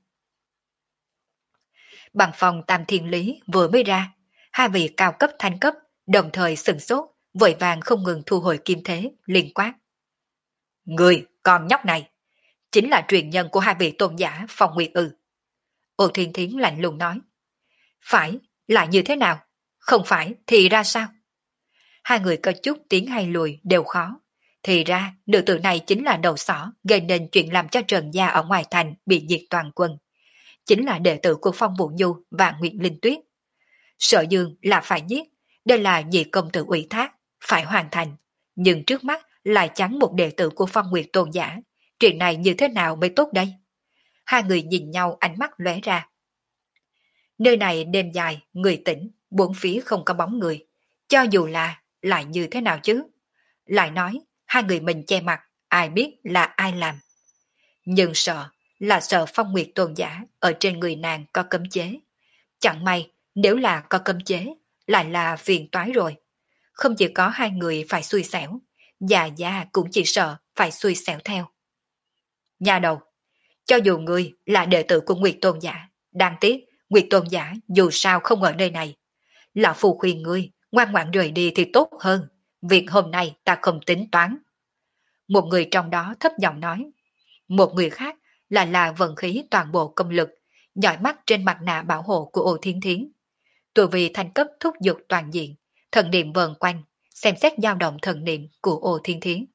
bằng phòng tam thiên lý vừa mới ra, hai vị cao cấp thanh cấp đồng thời sừng sốt, vội vàng không ngừng thu hồi kim thế, liên quát. Người, con nhóc này, chính là truyền nhân của hai vị tôn giả Phong Nguyệt Ư? Ô Thiên Thiến lạnh lùng nói. Phải, là như thế nào? Không phải thì ra sao? Hai người có chút tiến hay lùi đều khó. Thì ra, nữ tử này chính là đầu sỏ gây nên chuyện làm cho Trần Gia ở ngoài thành bị diệt toàn quân. Chính là đệ tử của Phong Vũ Nhu và Nguyệt Linh Tuyết. Sợ Dương là phải giết, đây là nhị công tử ủy thác, phải hoàn thành. Nhưng trước mắt lại chắn một đệ tử của Phong Nguyệt Tôn giả. Chuyện này như thế nào mới tốt đây? Hai người nhìn nhau ánh mắt lóe ra. Nơi này đêm dài, người tỉnh, bốn phía không có bóng người. Cho dù là, lại như thế nào chứ? Lại nói, hai người mình che mặt, ai biết là ai làm. Nhưng sợ, là sợ Phong Nguyệt Tôn giả ở trên người nàng có cấm chế. Chẳng may, nếu là có cấm chế, lại là phiền toái rồi. Không chỉ có hai người phải xui xẻo, già già cũng chỉ sợ phải xui xẻo theo. Nhà đầu, cho dù ngươi là đệ tử của Nguyệt Tôn giả, đáng tiếc Nguyệt Tôn giả dù sao không ở nơi này. Lão Phu khuyên ngươi ngoan ngoãn rời đi thì tốt hơn, việc hôm nay ta không tính toán. Một người trong đó thấp giọng nói, một người khác là là vận khí toàn bộ công lực, dõi mắt trên mặt nạ bảo hộ của Ô Thiên Thiến. Tuổi vì thành cấp thúc giục toàn diện, thần niệm vờn quanh, xem xét dao động thần niệm của Ô Thiên Thiến.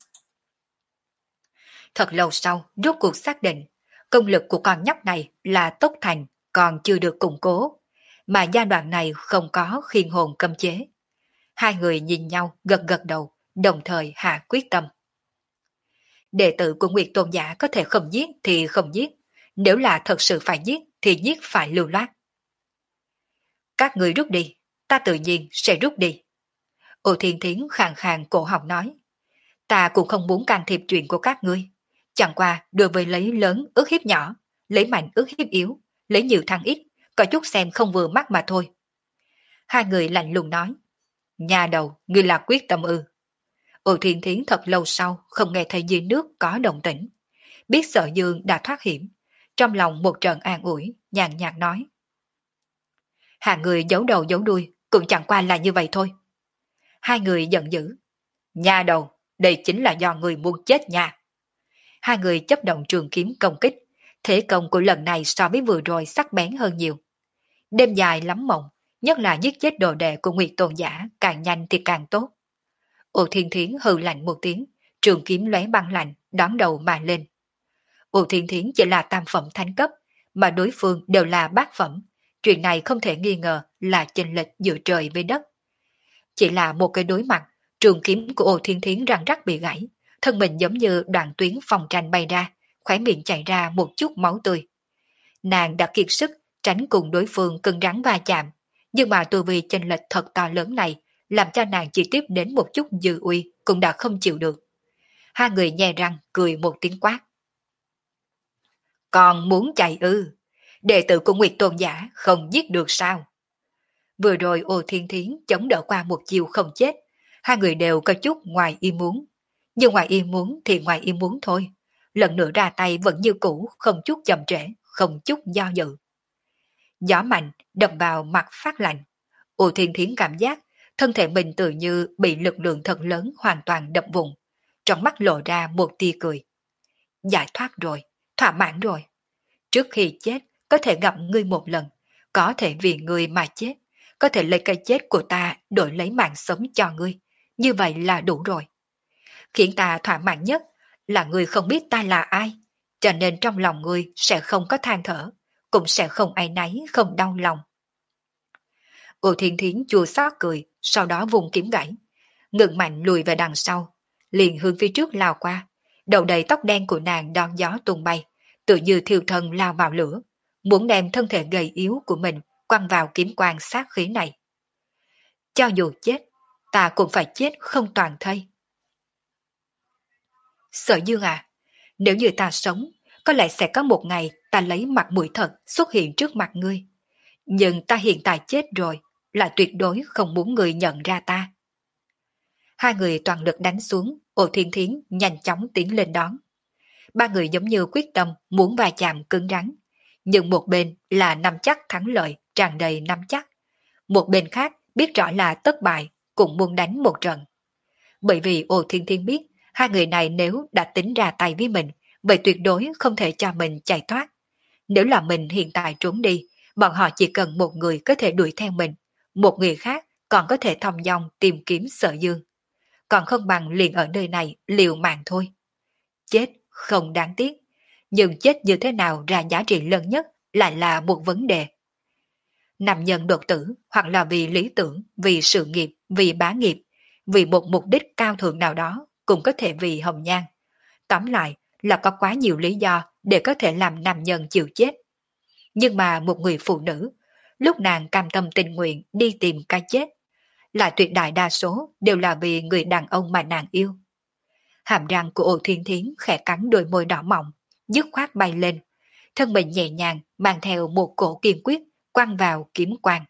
Thật lâu sau, rốt cuộc xác định, công lực của con nhóc này là tốc thành, còn chưa được củng cố, mà giai đoạn này không có khiên hồn cấm chế. Hai người nhìn nhau gật gật đầu, đồng thời hạ quyết tâm. Đệ tử của Nguyệt Tôn giả có thể không giết thì không giết, nếu là thật sự phải giết thì giết phải lưu loát. Các người rút đi, ta tự nhiên sẽ rút đi. Ô Thiên Thiến khàn khàn cổ họng nói, ta cũng không muốn can thiệp chuyện của các ngươi, chẳng qua đối với lấy lớn ước hiếp nhỏ, lấy mạnh ước hiếp yếu, lấy nhiều thăng ít, có chút xem không vừa mắt mà thôi. Hai người lạnh lùng nói, nhà đầu, ngươi là quyết tâm ư? Ô Thiên Thiến thật lâu sau không nghe thấy dưới nước có động tĩnh, biết Sợ Dương đã thoát hiểm, trong lòng một trận an ủi, nhàn nhạt nói. Hai người giấu đầu giấu đuôi, cũng chẳng qua là như vậy thôi. Hai người giận dữ, nhà đầu, đây chính là do người muốn chết nha. Hai người chấp động trường kiếm công kích, thế công của lần này so với vừa rồi sắc bén hơn nhiều. Đêm dài lắm mộng, nhất là giết chết đồ đệ của Nguyệt Tôn giả, càng nhanh thì càng tốt. Ô Thiên Thiến hừ lạnh một tiếng, trường kiếm lóe băng lạnh, đón đầu mà lên. Ô Thiên Thiến chỉ là tam phẩm thánh cấp, mà đối phương đều là bát phẩm. Chuyện này không thể nghi ngờ là chênh lệch giữa trời với đất. Chỉ là một cái đối mặt, trường kiếm của Ô Thiên Thiến răng rắc bị gãy, thân mình giống như đoạn tuyến phòng tranh bay ra, khóe miệng chảy ra một chút máu tươi. Nàng đã kiệt sức tránh cùng đối phương cứng rắn va chạm, nhưng mà tu vi chênh lệch thật to lớn này làm cho nàng chỉ tiếp đến một chút dư uy cũng đã không chịu được. Hai người nhe răng cười một tiếng quát. Còn muốn chạy ư? Đệ tử của Nguyệt Tôn giả không giết được sao? Vừa rồi Ô Thiên Thiến chống đỡ qua một chiều không chết, hai người đều có chút ngoài ý muốn. Nhưng ngoài ý muốn thì ngoài ý muốn thôi. Lần nữa ra tay vẫn như cũ, không chút chậm trễ, không chút do dự. Gió mạnh đập vào mặt phát lạnh. Ô Thiên Thiến cảm giác thân thể mình tự như bị lực lượng thật lớn hoàn toàn đập vùng. Trong mắt lộ ra một tia cười. Giải thoát rồi, thỏa mãn rồi. Trước khi chết, có thể gặp ngươi một lần, có thể vì ngươi mà chết, có thể lấy cái chết của ta đổi lấy mạng sống cho ngươi. Như vậy là đủ rồi. Khiến ta thỏa mãn nhất là ngươi không biết ta là ai, cho nên trong lòng ngươi sẽ không có than thở, cũng sẽ không áy náy, không đau lòng. Ô Thiên Thiến chua xót cười, sau đó vùng kiếm gãy, ngừng mạnh lùi về đằng sau, liền hướng phía trước lao qua, đầu đầy tóc đen của nàng đón gió tung bay, tự như thiêu thân lao vào lửa, muốn đem thân thể gầy yếu của mình quăng vào kiếm quang sát khí này. Cho dù chết, ta cũng phải chết không toàn thây. Sở Dương à, nếu như ta sống, có lẽ sẽ có một ngày ta lấy mặt mũi thật xuất hiện trước mặt ngươi. Nhưng ta hiện tại chết rồi, là tuyệt đối không muốn người nhận ra ta. Hai người toàn lực đánh xuống, Ô Thiên Thiến nhanh chóng tiến lên đón. Ba người giống như quyết tâm muốn va chạm cứng rắn, nhưng một bên là nắm chắc thắng lợi, tràn đầy nắm chắc. Một bên khác biết rõ là tất bại, cũng muốn đánh một trận. Bởi vì Ô Thiên Thiên biết, hai người này nếu đã tính ra tay với mình, vậy tuyệt đối không thể cho mình chạy thoát. Nếu là mình hiện tại trốn đi, bọn họ chỉ cần một người có thể đuổi theo mình, một người khác còn có thể thong dong tìm kiếm Sở Dương. Còn không bằng liền ở nơi này liều mạng thôi. Chết không đáng tiếc, nhưng chết như thế nào ra giá trị lớn nhất lại là một vấn đề. Nam nhân đột tử hoặc là vì lý tưởng, vì sự nghiệp, vì bá nghiệp, vì một mục đích cao thượng nào đó, cũng có thể vì hồng nhan. Tóm lại là có quá nhiều lý do để có thể làm nam nhân chịu chết. Nhưng mà một người phụ nữ, lúc nàng cam tâm tình nguyện đi tìm cái chết, lại tuyệt đại đa số đều là vì người đàn ông mà nàng yêu. Hàm răng của Ô Thiên Thiến khẽ cắn đôi môi đỏ mọng, dứt khoát bay lên, thân mình nhẹ nhàng mang theo một cổ kiên quyết quăng vào kiếm quang.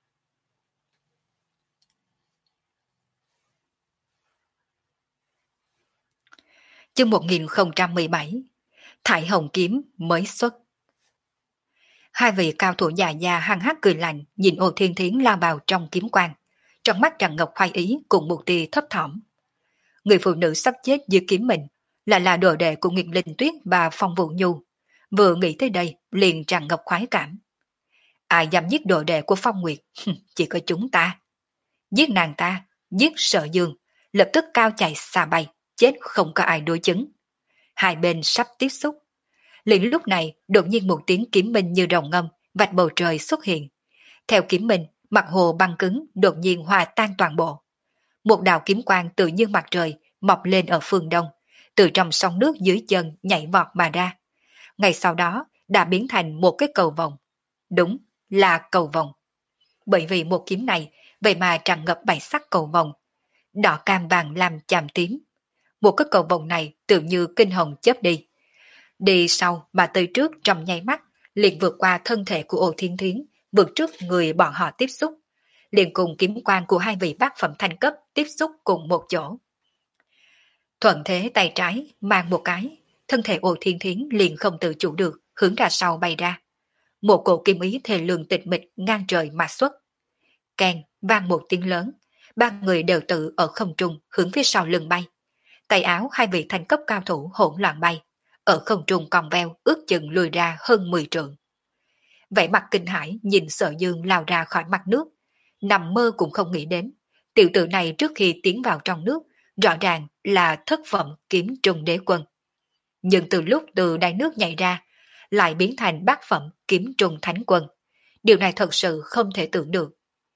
Chương một nghìn không trăm mười bảy, Thải Hồng Kiếm mới xuất. Hai vị cao thủ già già hăng hắc cười lạnh nhìn Ô Thiên Thiến lao vào trong kiếm quang, trong mắt tràn ngập khoái ý cùng một tia thấp thỏm. Người phụ nữ sắp chết dưới kiếm mình là là đồ đệ của Nguyệt Linh Tuyết và Phong Vũ Nhu, vừa nghĩ tới đây liền tràn ngập khoái cảm. Ai dám giết đồ đệ của Phong Nguyệt? Chỉ có chúng ta. Giết nàng ta, giết Sở Dương, lập tức cao chạy xa bay, chết không có ai đối chứng. Hai bên sắp tiếp xúc. Liền lúc này đột nhiên một tiếng kiếm minh như rồng ngâm vạch bầu trời xuất hiện. Theo kiếm minh, mặt hồ băng cứng đột nhiên hòa tan toàn bộ. Một đạo kiếm quang tự như mặt trời mọc lên ở phương đông, từ trong sóng nước dưới chân nhảy vọt mà ra. Ngay sau đó đã biến thành một cái cầu vồng. Đúng là cầu vồng. Bởi vì một kiếm này, vậy mà tràn ngập bảy sắc cầu vồng, đỏ cam vàng lam chàm tím. Một cái cầu vồng này tự như kinh hồng chớp đi. Đi sau mà tới trước trong nháy mắt, liền vượt qua thân thể của Ô Thiên Thiến, vượt trước người bọn họ tiếp xúc, liền cùng kiếm quang của hai vị bát phẩm thanh cấp tiếp xúc cùng một chỗ. Thuận thế tay trái mang một cái, thân thể Ô Thiên Thiến liền không tự chủ được hướng ra sau bay ra. Một cổ kim ý thề lường tịch mịch ngang trời mà xuất. Kèn vang một tiếng lớn, ba người đều tự ở không trung hướng phía sau lưng bay. Tay áo hai vị thanh cấp cao thủ hỗn loạn bay, ở không trung cong veo ước chừng lùi ra hơn mười trượng. Vẻ mặt kinh hãi nhìn Sở Dương lao ra khỏi mặt nước, nằm mơ cũng không nghĩ đến, tiểu tử này trước khi tiến vào trong nước, rõ ràng là thất phẩm kiếm trung đế quân. Nhưng từ lúc từ đáy nước nhảy ra, lại biến thành bát phẩm kiếm trung thánh quân. Điều này thật sự không thể tưởng được.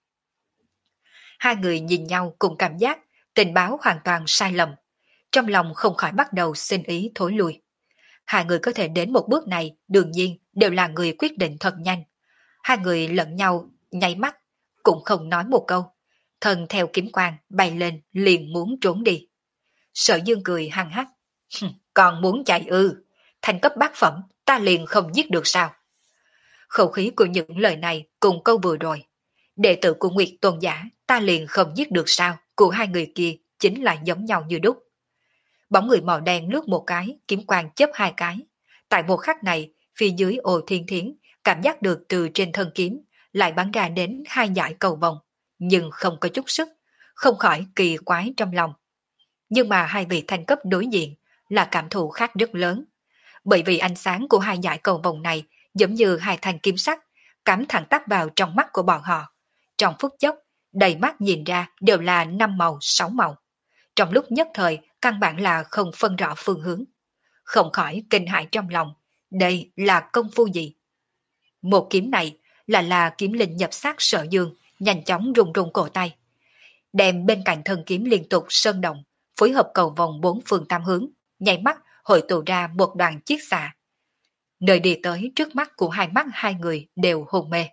Hai người nhìn nhau cùng cảm giác tình báo hoàn toàn sai lầm, trong lòng không khỏi bắt đầu xin ý thối lui. Hai người có thể đến một bước này đương nhiên đều là người quyết định thật nhanh. Hai người lẫn nhau nháy mắt, cũng không nói một câu. Thần theo kiếm quang bay lên liền muốn trốn đi. Sở Dương cười hăng hắc. Còn muốn chạy ư? Thành cấp bát phẩm ta liền không giết được sao? Khẩu khí của những lời này cùng câu vừa rồi. Đệ tử của Nguyệt Tôn Giả ta liền không giết được sao? Của hai người kia chính là giống nhau như đúc. Bóng người màu đen lướt một cái, kiếm quang chớp hai cái. Tại một khắc này, phía dưới Ô Thiên Thiến cảm giác được từ trên thân kiếm lại bắn ra đến hai dải cầu vồng, nhưng không có chút sức, không khỏi kỳ quái trong lòng. Nhưng mà hai vị thanh cấp đối diện là cảm thụ khác rất lớn, bởi vì ánh sáng của hai dải cầu vồng này giống như hai thanh kim sắc, cắm thẳng tắp vào trong mắt của bọn họ. Trong phút chốc, đầy mắt nhìn ra đều là năm màu, sáu màu. Trong lúc nhất thời, căn bản là không phân rõ phương hướng. Không khỏi kinh hãi trong lòng, đây là công phu gì? Một kiếm này là là kiếm linh nhập sát Sở Dương, nhanh chóng rung rung cổ tay. Đem bên cạnh thân kiếm liên tục sơn động, phối hợp cầu vòng bốn phương tam hướng, nháy mắt hội tụ ra một đoàn chiết xạ. Nơi đi tới trước mắt của hai mắt hai người đều hôn mê.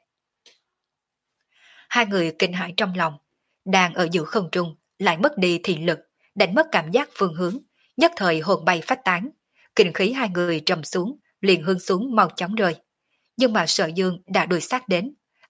Hai người kinh hãi trong lòng, đang ở giữa không trung, lại mất đi thị lực, đánh mất cảm giác phương hướng, nhất thời hồn bay phách tán, kinh khí hai người trầm xuống, liền hướng xuống mau chóng rơi. Nhưng mà Sở Dương đã đuổi sát đến,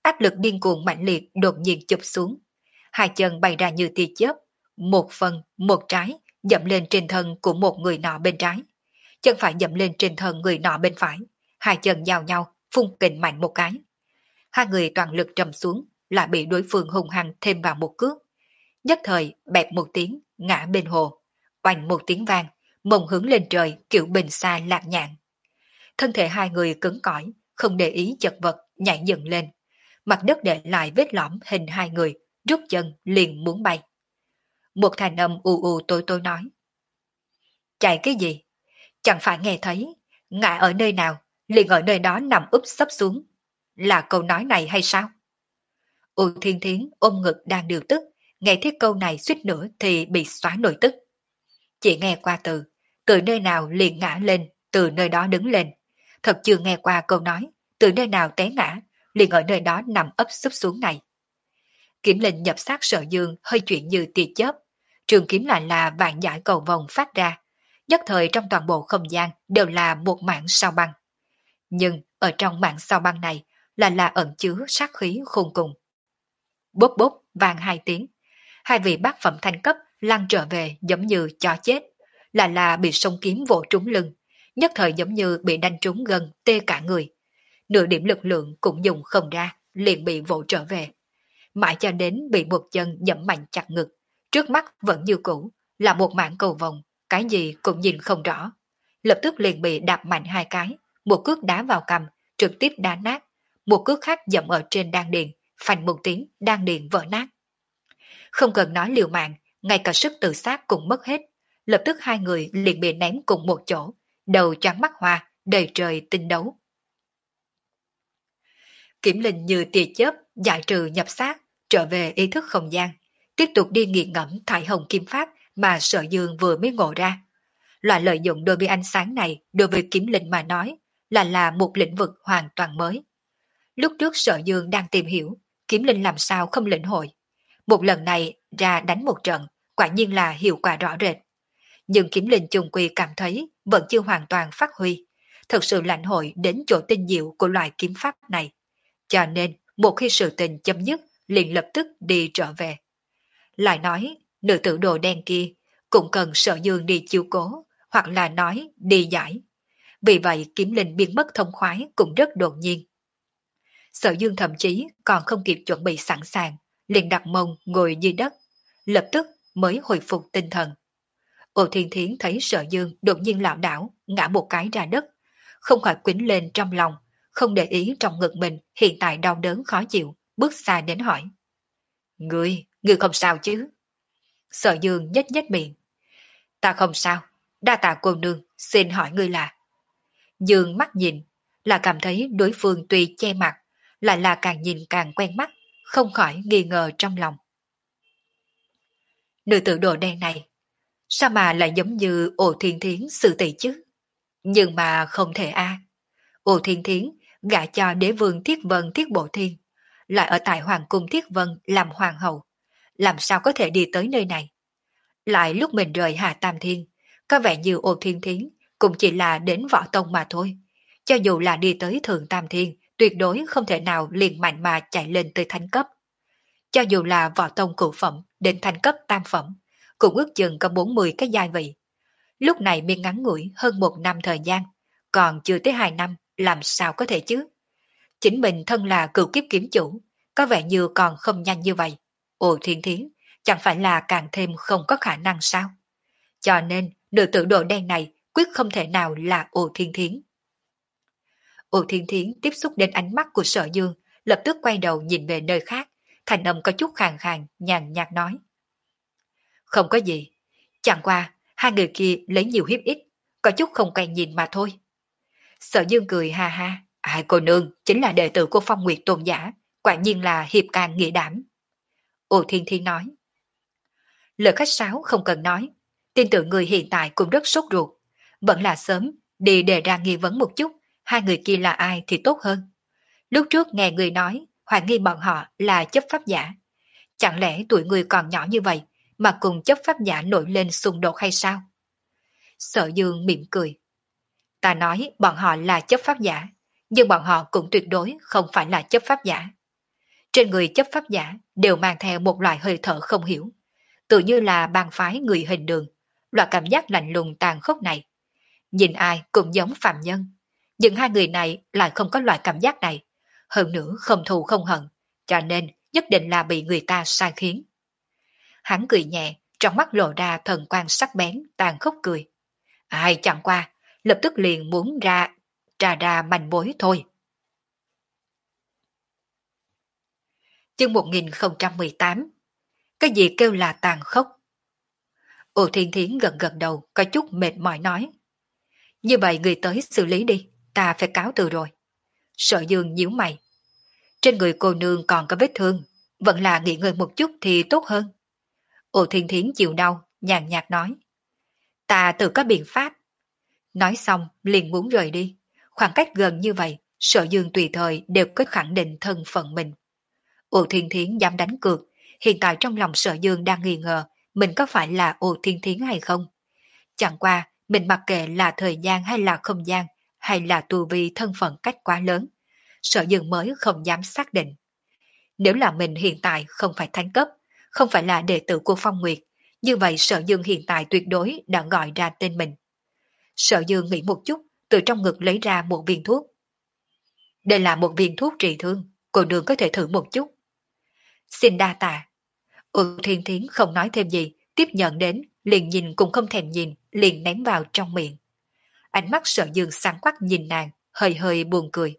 áp lực điên cuồng mãnh liệt đột nhiên chụp xuống. Hai chân bay ra như tia chớp, một phần, một trái, dậm lên trên thân của một người nọ bên trái. Chân phải dậm lên trên thân người nọ bên phải, hai chân giao nhau, phun kình mạnh một cái. Hai người toàn lực trầm xuống, lại bị đối phương hung hăng thêm vào một cước. Nhất thời bẹp một tiếng, ngã bên hồ. Oanh một tiếng vang, mông hướng lên trời kiểu bình xa lạc nhạn. Thân thể hai người cứng cỏi, không để ý chật vật, nhảy dựng lên. Mặt đất để lại vết lõm hình hai người, rút chân liền muốn bay. Một thanh âm u u tôi tôi nói. Chạy cái gì? Chẳng phải nghe thấy, ngã ở nơi nào, liền ở nơi đó nằm úp sấp xuống. Là câu nói này hay sao? U Thiên Thiến ôm ngực đang điều tức, nghe thấy câu này suýt nữa thì bị xóa nổi tức. Chỉ nghe qua từ, từ nơi nào liền ngã lên, từ nơi đó đứng lên. Thật chưa nghe qua câu nói, từ nơi nào té ngã, liền ở nơi đó nằm ấp sấp xuống này. Kiếm linh nhập sát Sở Dương hơi chuyển như tia chớp, trường kiếm lại là vạn giải cầu vòng phát ra, nhất thời trong toàn bộ không gian đều là một mảng sao băng. Nhưng ở trong mảng sao băng này là là ẩn chứa sát khí khôn cùng. Bốp bốp vang hai tiếng, hai vị bát phẩm thanh cấp lăn trở về giống như chó chết, là là bị sông kiếm vỗ trúng lưng, nhất thời giống như bị đánh trúng gần tê cả người. Nửa điểm lực lượng cũng dùng không ra, liền bị vỗ trở về. Mãi cho đến bị một chân dẫm mạnh chặt ngực, trước mắt vẫn như cũ, là một mảng cầu vồng, cái gì cũng nhìn không rõ. Lập tức liền bị đạp mạnh hai cái, một cước đá vào cằm, trực tiếp đá nát, một cước khác dẫm ở trên đan điền, phanh một tiếng, đan điền vỡ nát. Không cần nói liều mạng, ngay cả sức tự sát cũng mất hết, lập tức hai người liền bị ném cùng một chỗ, đầu trắng mắt hoa, đầy trời tinh đấu. Kiểm linh như tia chớp, giải trừ nhập xác, trở về ý thức không gian, tiếp tục đi nghiền ngẫm thải hồng kim pháp mà Sở Dương vừa mới ngộ ra. Loại lợi dụng đôi bên ánh sáng này đối với kiếm linh mà nói là là một lĩnh vực hoàn toàn mới. Lúc trước Sở Dương đang tìm hiểu, kiếm linh làm sao không lĩnh hội. Một lần này ra đánh một trận, quả nhiên là hiệu quả rõ rệt. Nhưng kiếm linh chung quy cảm thấy vẫn chưa hoàn toàn phát huy, thực sự lãnh hội đến chỗ tinh diệu của loại kiếm pháp này. Cho nên, một khi sự tình chấm dứt, liền lập tức đi trở về. Lại nói, nữ tử đồ đen kia cũng cần Sở Dương đi chiếu cố, hoặc là nói đi giải. Vì vậy kiếm linh biến mất thông khoái cũng rất đột nhiên. Sở Dương thậm chí còn không kịp chuẩn bị sẵn sàng, liền đặt mông ngồi dưới đất, lập tức mới hồi phục tinh thần. Ô Thiên Thiến thấy Sở Dương đột nhiên lảo đảo, ngã một cái ra đất, không khỏi quýnh lên trong lòng, không để ý trong ngực mình hiện tại đau đớn khó chịu, bước xa đến hỏi. Ngươi, ngươi không sao chứ? Sở Dương nhếch nhếch miệng. Ta không sao, đa tạ cô nương, xin hỏi ngươi là. Dương mắt nhìn, là cảm thấy đối phương tuy che mặt, lại là càng nhìn càng quen mắt, không khỏi nghi ngờ trong lòng. Nữ tử đồ đen này, sao mà lại giống như Ổ Thiên Thiến sự tỷ chứ? Nhưng mà không thể a. À. Ổ Thiên Thiến gả cho đế vương Thiết Vân Thiết Bộ Thiên, lại ở tại Hoàng cung Thiết Vân làm hoàng hậu, làm sao có thể đi tới nơi này? Lại lúc mình rời Hà Tam Thiên, có vẻ như Ổ Thiên Thiến cũng chỉ là đến võ tông mà thôi. Cho dù là đi tới Thượng Tam Thiên, tuyệt đối không thể nào liền mạnh mà chạy lên tới thánh cấp. Cho dù là võ tông cửu phẩm đến thánh cấp tam phẩm, cũng ước chừng có bốn mươi cái giai vị. Lúc này miên ngắn ngủi hơn một năm thời gian, còn chưa tới hai năm, làm sao có thể chứ? Chính mình thân là cửu kiếp kiếm chủ, có vẻ như còn không nhanh như vậy. Ồ Thiên Thiến, chẳng phải là càng thêm không có khả năng sao? Cho nên, nữ tử đồ đen này quyết không thể nào là Ồ Thiên Thiến. Ồ Thiên Thiến tiếp xúc đến ánh mắt của Sở Dương, lập tức quay đầu nhìn về nơi khác, thành âm có chút khàn khàn, nhàn nhạt nói. Không có gì, chẳng qua, hai người kia lấy nhiều hiếp ít, có chút không quen nhìn mà thôi. Sở Dương cười ha ha, ai cô nương chính là đệ tử của Phong Nguyệt Tôn giả, quả nhiên là hiệp can nghĩa đảm. Ồ Thiên Thiên nói. Lời khách sáo không cần nói, tin tưởng người hiện tại cũng rất sốt ruột, vẫn là sớm, đi đề ra nghi vấn một chút, hai người kia là ai thì tốt hơn. Lúc trước nghe người nói, hoài nghi bọn họ là chấp pháp giả. Chẳng lẽ tuổi người còn nhỏ như vậy, mà cùng chấp pháp giả nổi lên xung đột hay sao? Sở Dương mỉm cười. Ta nói bọn họ là chấp pháp giả, nhưng bọn họ cũng tuyệt đối không phải là chấp pháp giả. Trên người chấp pháp giả đều mang theo một loại hơi thở không hiểu, tự như là bang phái người hình đường, loại cảm giác lạnh lùng tàn khốc này. Nhìn ai cũng giống phạm nhân, nhưng hai người này lại không có loại cảm giác này, hơn nữa không thù không hận, cho nên nhất định là bị người ta sai khiến. Hắn cười nhẹ, trong mắt lộ ra thần quan sắc bén, tàn khốc cười. Ai chẳng qua, lập tức liền muốn ra, trà ra manh mối thôi. Chương một nghìn không trăm mười tám. Cái gì kêu là tàn khốc? Ồ Thiên Thiến gật gật đầu, có chút mệt mỏi nói. Như vậy người tới xử lý đi, ta phải cáo từ rồi. Sở Dương nhíu mày. Trên người cô nương còn có vết thương, vẫn là nghỉ ngơi một chút thì tốt hơn. Ồ Thiên Thiến chịu đau, nhàn nhạt nói. Ta tự có biện pháp. Nói xong liền muốn rời đi. Khoảng cách gần như vậy, Sở Dương tùy thời đều có khẳng định thân phận mình. Ồ Thiên Thiến dám đánh cược, hiện tại trong lòng Sở Dương đang nghi ngờ mình có phải là Ồ Thiên Thiến hay không. Chẳng qua, mình mặc kệ là thời gian hay là không gian, hay là tu vi thân phận cách quá lớn. Sở Dương mới không dám xác định. Nếu là mình hiện tại không phải thánh cấp, không phải là đệ tử của Phong Nguyệt, như vậy Sở Dương hiện tại tuyệt đối đã gọi ra tên mình. Sở Dương nghĩ một chút, từ trong ngực lấy ra một viên thuốc. Đây là một viên thuốc trị thương, cô nương có thể thử một chút. Xin đa tạ. Ừ Thiên Thiến không nói thêm gì, tiếp nhận đến, liền nhìn cũng không thèm nhìn, liền ném vào trong miệng. Ánh mắt Sở Dương sáng quắc nhìn nàng, hơi hơi buồn cười.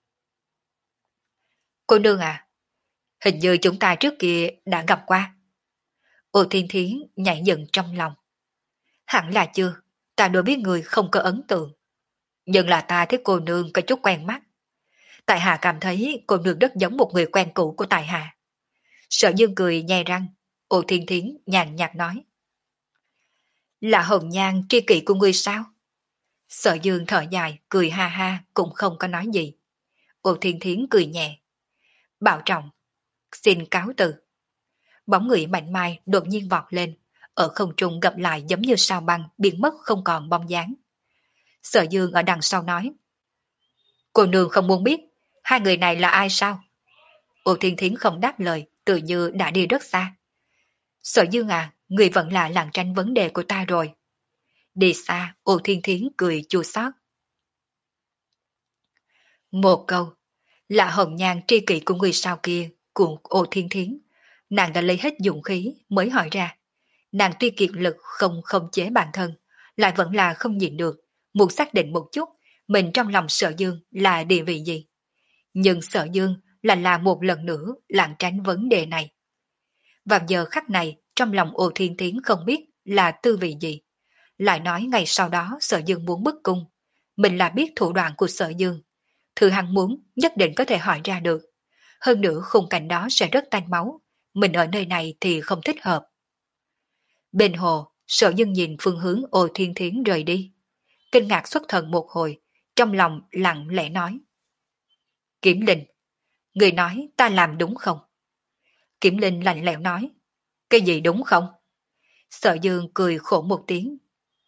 Cô nương à, hình như chúng ta trước kia đã gặp qua. Ô Thiên Thiến nhảy dựng trong lòng. Hẳn là chưa, ta đối với người không có ấn tượng. Nhưng là ta thấy cô nương có chút quen mắt. Tại Hạ cảm thấy cô nương rất giống một người quen cũ của Tại Hạ. Sở Dương cười nhè răng, Ô Thiên Thiến nhàn nhạt nói. Là hồng nhan tri kỷ của ngươi sao? Sở Dương thở dài, cười ha ha, cũng không có nói gì. Ô Thiên Thiến cười nhẹ. Bảo trọng, xin cáo từ. Bóng người mạnh mai đột nhiên vọt lên, ở không trung gặp lại giống như sao băng biến mất không còn bóng dáng. Sở Dương ở đằng sau nói. Cô nương không muốn biết, hai người này là ai sao? Ô Thiên Thiến không đáp lời, tự như đã đi rất xa. Sở Dương à, người vẫn là làng tranh vấn đề của ta rồi. Đi xa, Ô Thiên Thiến cười chua xót. Một câu, là hồng nhan tri kỷ của người sao kia, của Ô Thiên Thiến. Nàng đã lấy hết dũng khí mới hỏi ra. Nàng tuy kiệt lực không khống chế bản thân, lại vẫn là không nhịn được, muốn xác định một chút mình trong lòng Sở Dương là địa vị gì. Nhưng Sở Dương là là một lần nữa lảng tránh vấn đề này. Vào giờ khắc này, trong lòng Ô Thiên Thiến không biết là tư vị gì. Lại nói ngày sau đó Sở Dương muốn bức cung. Mình là biết thủ đoạn của Sở Dương. Thứ hắn muốn nhất định có thể hỏi ra được. Hơn nữa khung cảnh đó sẽ rất tanh máu. Mình ở nơi này thì không thích hợp. Bên hồ, Sở Dương nhìn phương hướng Ô Thiên Thiến rời đi. Kinh ngạc xuất thần một hồi, trong lòng lặng lẽ nói. Kiểm Linh, người nói ta làm đúng không? Kiểm Linh lạnh lẽo nói. Cái gì đúng không? Sở Dương cười khổ một tiếng.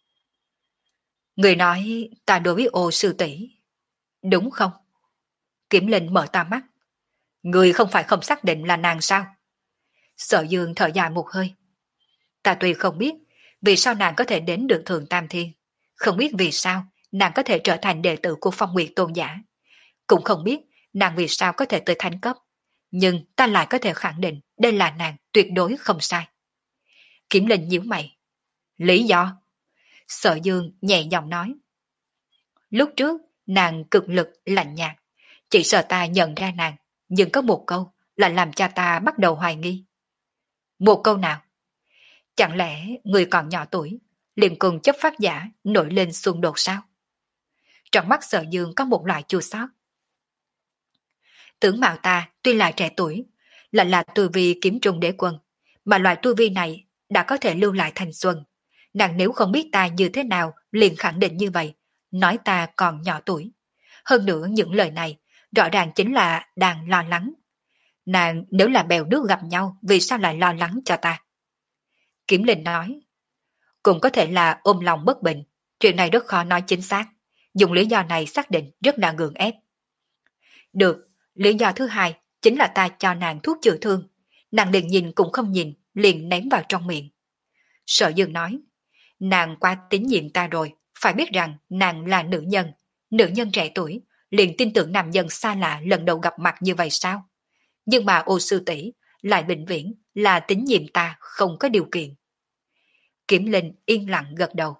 Người nói ta đối với Ô sư tỷ đúng không? Kiểm Linh mở to mắt. Người không phải không xác định là nàng sao? Sở Dương thở dài một hơi. Ta tuy không biết vì sao nàng có thể đến được Thượng Tam Thiên, không biết vì sao nàng có thể trở thành đệ tử của Phong Nguyệt Tôn giả, cũng không biết nàng vì sao có thể tới thánh cấp, nhưng ta lại có thể khẳng định đây là nàng tuyệt đối không sai. Kiểm Linh nhíu mày. Lý do? Sở Dương nhẹ giọng nói. Lúc trước nàng cực lực lạnh nhạt, chỉ sợ ta nhận ra nàng, nhưng có một câu là làm cho ta bắt đầu hoài nghi. Một câu nào? Chẳng lẽ người còn nhỏ tuổi, liền cùng chấp pháp giả nổi lên xung đột sao? Trong mắt Sở Dương có một loại chua xót. Tướng mạo ta tuy là trẻ tuổi, lại là tu vi kiếm trung đế quân, mà loại tu vi này đã có thể lưu lại thanh xuân. Nàng nếu không biết ta như thế nào liền khẳng định như vậy, nói ta còn nhỏ tuổi. Hơn nữa những lời này rõ ràng chính là đang lo lắng. Nàng nếu là bèo nước gặp nhau, vì sao lại lo lắng cho ta? Kiểm Linh nói. Cũng có thể là ôm lòng bất bình, chuyện này rất khó nói chính xác. Dùng lý do này xác định rất là gượng ép. Được, lý do thứ hai chính là ta cho nàng thuốc chữa thương. Nàng liền nhìn cũng không nhìn, liền ném vào trong miệng. Sở Dương nói, nàng quá tín nhiệm ta rồi, phải biết rằng nàng là nữ nhân, nữ nhân trẻ tuổi, liền tin tưởng nam nhân xa lạ lần đầu gặp mặt như vậy sao? Nhưng mà ô sư tỷ lại vĩnh viễn là tín nhiệm ta không có điều kiện. Kiểm Linh yên lặng gật đầu.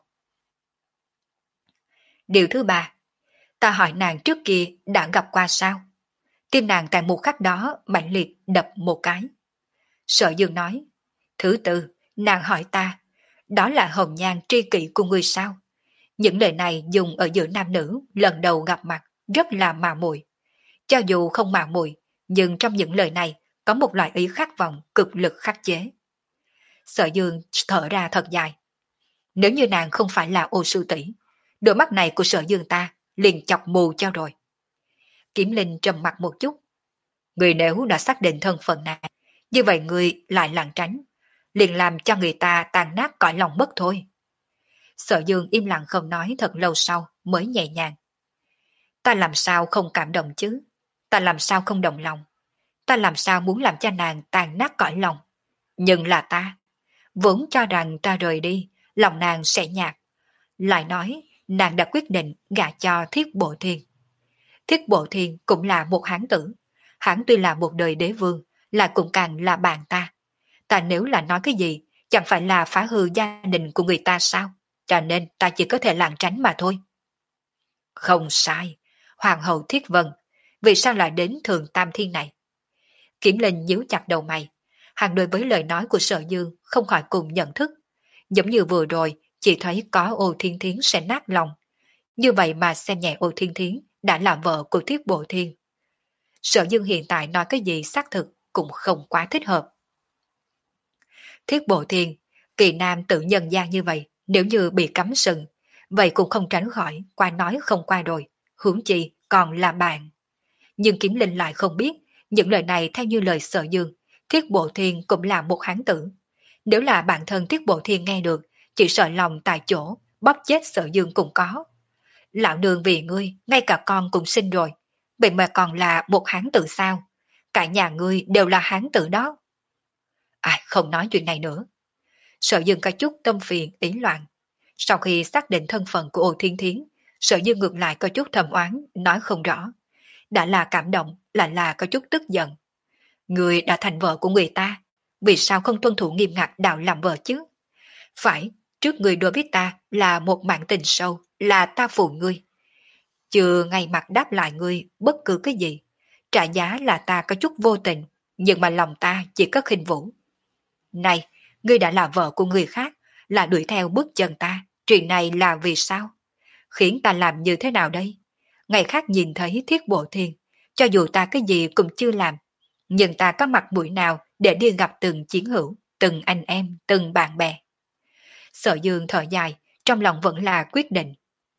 Điều thứ ba, ta hỏi nàng trước kia đã gặp qua sao? Tim nàng tại một khắc đó mạnh liệt đập một cái. Sở Dương nói, thứ tư, nàng hỏi ta, đó là hồng nhan tri kỷ của ngươi sao? Những lời này dùng ở giữa nam nữ lần đầu gặp mặt rất là mạo muội. Cho dù không mạo muội, nhưng trong những lời này có một loại ý khát vọng cực lực khắc chế. Sở Dương thở ra thật dài. Nếu như nàng không phải là ô sư tỷ, đôi mắt này của Sở Dương ta liền chọc mù cho rồi. Kiếm Linh trầm mặt một chút. Người nếu đã xác định thân phận nàng, như vậy người lại lảng tránh, liền làm cho người ta tàn nát cõi lòng mất thôi. Sở Dương im lặng không nói thật lâu sau mới nhẹ nhàng. Ta làm sao không cảm động chứ? Ta làm sao không đồng lòng? Ta làm sao muốn làm cho nàng tàn nát cõi lòng? Nhưng là ta, vốn cho rằng ta rời đi, lòng nàng sẽ nhạt. Lại nói, nàng đã quyết định gả cho Thiết Bộ Thiên. Thiết Bộ Thiên cũng là một hán tử. Hắn tuy là một đời đế vương, là cũng càng là bạn ta. Ta nếu là nói cái gì, chẳng phải là phá hư gia đình của người ta sao? Cho nên ta chỉ có thể lảng tránh mà thôi. Không sai, Hoàng hậu Thiết Vân, vì sao lại đến Thường Tam Thiên này? Kiểm Linh nhíu chặt đầu mày, hắn đối với lời nói của Sở Dương không khỏi cùng nhận thức. Giống như vừa rồi, chỉ thấy có Ô Thiên Thiến sẽ nát lòng. Như vậy mà xem nhẹ Ô Thiên Thiến đã là vợ của Thiết Bộ Thiên. Sở Dương hiện tại nói cái gì xác thực cũng không quá thích hợp. Thiết Bộ Thiên, kỳ nam tự nhân gian như vậy, nếu như bị cấm sừng, vậy cũng không tránh khỏi, qua nói không qua rồi, huống chi còn là bạn. Nhưng Kiếm Linh lại không biết, những lời này theo như lời Sở Dương, Thiết Bộ Thiên cũng là một hán tử. Nếu là bản thân Thiết Bộ Thiên nghe được, chỉ sợ lòng tại chỗ, bóp chết Sở Dương cũng có. Lão nương vì ngươi, ngay cả con cũng sinh rồi, vậy mà còn là một hán tử sao? Cả nhà ngươi đều là hán tử đó. À, không nói chuyện này nữa. Sở Dương có chút tâm phiền, ý loạn. Sau khi xác định thân phận của Ô Thiên Thiến, Sở Dương ngược lại có chút thầm oán, nói không rõ. Đã là cảm động, lại là có chút tức giận. Người đã thành vợ của người ta, vì sao không tuân thủ nghiêm ngặt đạo làm vợ chứ? Phải, trước người đối với ta là một mạng tình sâu, là ta phụ ngươi. Chưa ngay mặt đáp lại ngươi bất cứ cái gì. Trả giá là ta có chút vô tình, nhưng mà lòng ta chỉ có khinh vũ. Này, ngươi đã là vợ của người khác, là đuổi theo bước chân ta, chuyện này là vì sao? Khiến ta làm như thế nào đây? Ngày khác nhìn thấy Thiết Bộ Thiên, cho dù ta cái gì cũng chưa làm, nhưng ta có mặt mũi nào để đi gặp từng chiến hữu, từng anh em, từng bạn bè. Sở Dương thở dài, trong lòng vẫn là quyết định.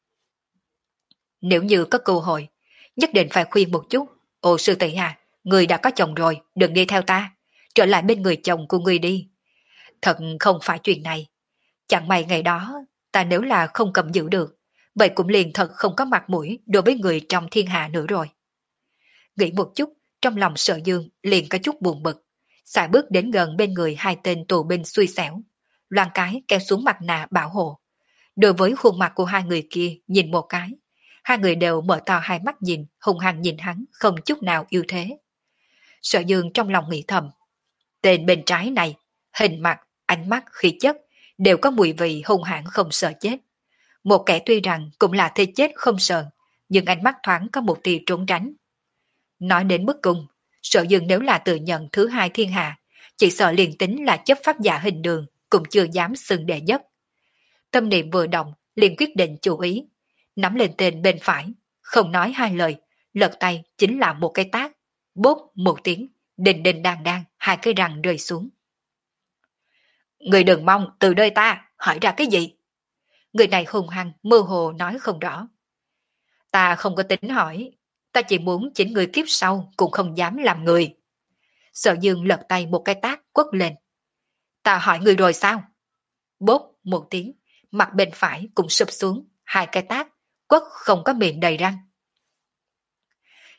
Nếu như có cơ hội, nhất định phải khuyên một chút. Ồ sư tỷ à, người đã có chồng rồi, đừng đi theo ta, trở lại bên người chồng của người đi. Thật không phải chuyện này. Chẳng may ngày đó, ta nếu là không cầm giữ được, vậy cũng liền thật không có mặt mũi đối với người trong thiên hạ nữa rồi. Nghĩ một chút, trong lòng Sở Dương liền có chút buồn bực, xài bước đến gần bên người hai tên tù binh xui xẻo, loan cái kéo xuống mặt nạ bảo hộ. Đối với khuôn mặt của hai người kia nhìn một cái, hai người đều mở to hai mắt nhìn, hung hăng nhìn hắn không chút nào yêu thế. Sở Dương trong lòng nghĩ thầm, tên bên trái này, hình mặt, ánh mắt, khí chất đều có mùi vị hung hãn không sợ chết. Một kẻ tuy rằng cũng là thế chết không sợ, nhưng ánh mắt thoáng có một tia trốn tránh. Nói đến mức cùng, Sở Dương nếu là tự nhận thứ hai thiên hạ, chỉ sợ liền tính là chấp pháp giả hình đường, cũng chưa dám xưng đệ nhất. Tâm niệm vừa động, liền quyết định chú ý, nắm lên tên bên phải, không nói hai lời, lật tay chính là một cái tát, bốp một tiếng, đình đình đàn đàn, hai cái răng rơi xuống. Người đừng mong từ nơi ta, hỏi ra cái gì? Người này hùng hăng, mơ hồ nói không rõ. Ta không có tính hỏi, ta chỉ muốn chính người kiếp sau cũng không dám làm người. Sở Dương lật tay một cái tát quất lên. Ta hỏi người rồi sao? Bốp một tiếng, mặt bên phải cũng sụp xuống, hai cái tát, quất không có miệng đầy răng.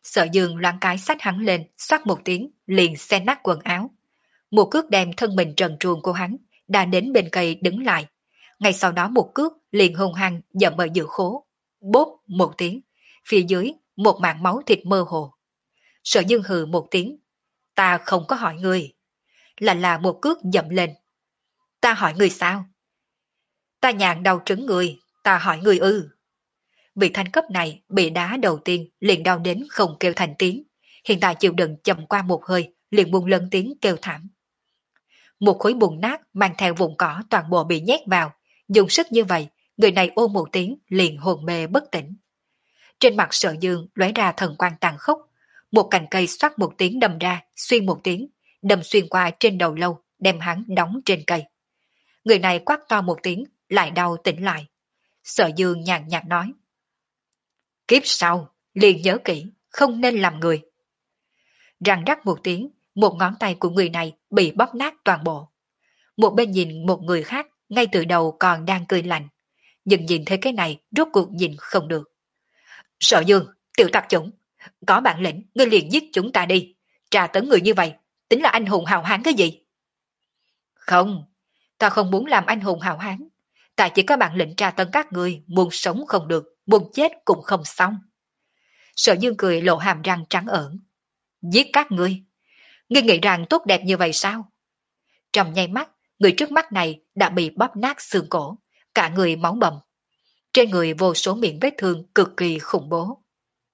Sợ Dương loáng cái xách hắn lên, xoát một tiếng, liền xé nát quần áo. Một cước đem thân mình trần truồng của hắn, đã đến bên cây đứng lại. Ngay sau đó một cước liền hung hăng dậm ở giữa khố. Bốp một tiếng, phía dưới một mảng máu thịt mơ hồ. Sở Dương hừ một tiếng. Ta không có hỏi người. Là là một cước dậm lên. Ta hỏi người sao? Ta nhàn đầu trứng người, ta hỏi người ư. Vị thanh cấp này bị đá đầu tiên liền đau đến không kêu thành tiếng. Hiện tại chịu đựng chậm qua một hơi, liền buông lớn tiếng kêu thảm. Một khối bùn nát mang theo vùng cỏ toàn bộ bị nhét vào. Dùng sức như vậy, người này ôm một tiếng liền hồn mê bất tỉnh. Trên mặt Sở Dương lóe ra thần quang tàn khốc. Một cành cây xoát một tiếng đâm ra, xuyên một tiếng, đâm xuyên qua trên đầu lâu, đem hắn đóng trên cây. Người này quát to một tiếng, lại đau tỉnh lại. Sở Dương nhàn nhạt nói. Kiếp sau, liền nhớ kỹ, không nên làm người. Răng rắc một tiếng, một ngón tay của người này bị bóp nát toàn bộ. Một bên nhìn một người khác, ngay từ đầu còn đang cười lạnh. Nhưng nhìn thấy cái này, rốt cuộc nhìn không được. Sở Dương, tiểu tạp chủng, có bản lĩnh, ngươi liền giết chúng ta đi. Trà tấn người như vậy, tính là anh hùng hào hán cái gì? Không, ta không muốn làm anh hùng hào hán. Ta chỉ có bản lĩnh trà tấn các người, muốn sống không được, muốn chết cũng không xong. Sở Dương cười lộ hàm răng trắng ẩn. Giết các ngươi. Ngươi nghĩ rằng tốt đẹp như vậy sao? Trong nháy mắt, người trước mắt này đã bị bóp nát xương cổ, cả người máu bầm. Trên người vô số miệng vết thương cực kỳ khủng bố.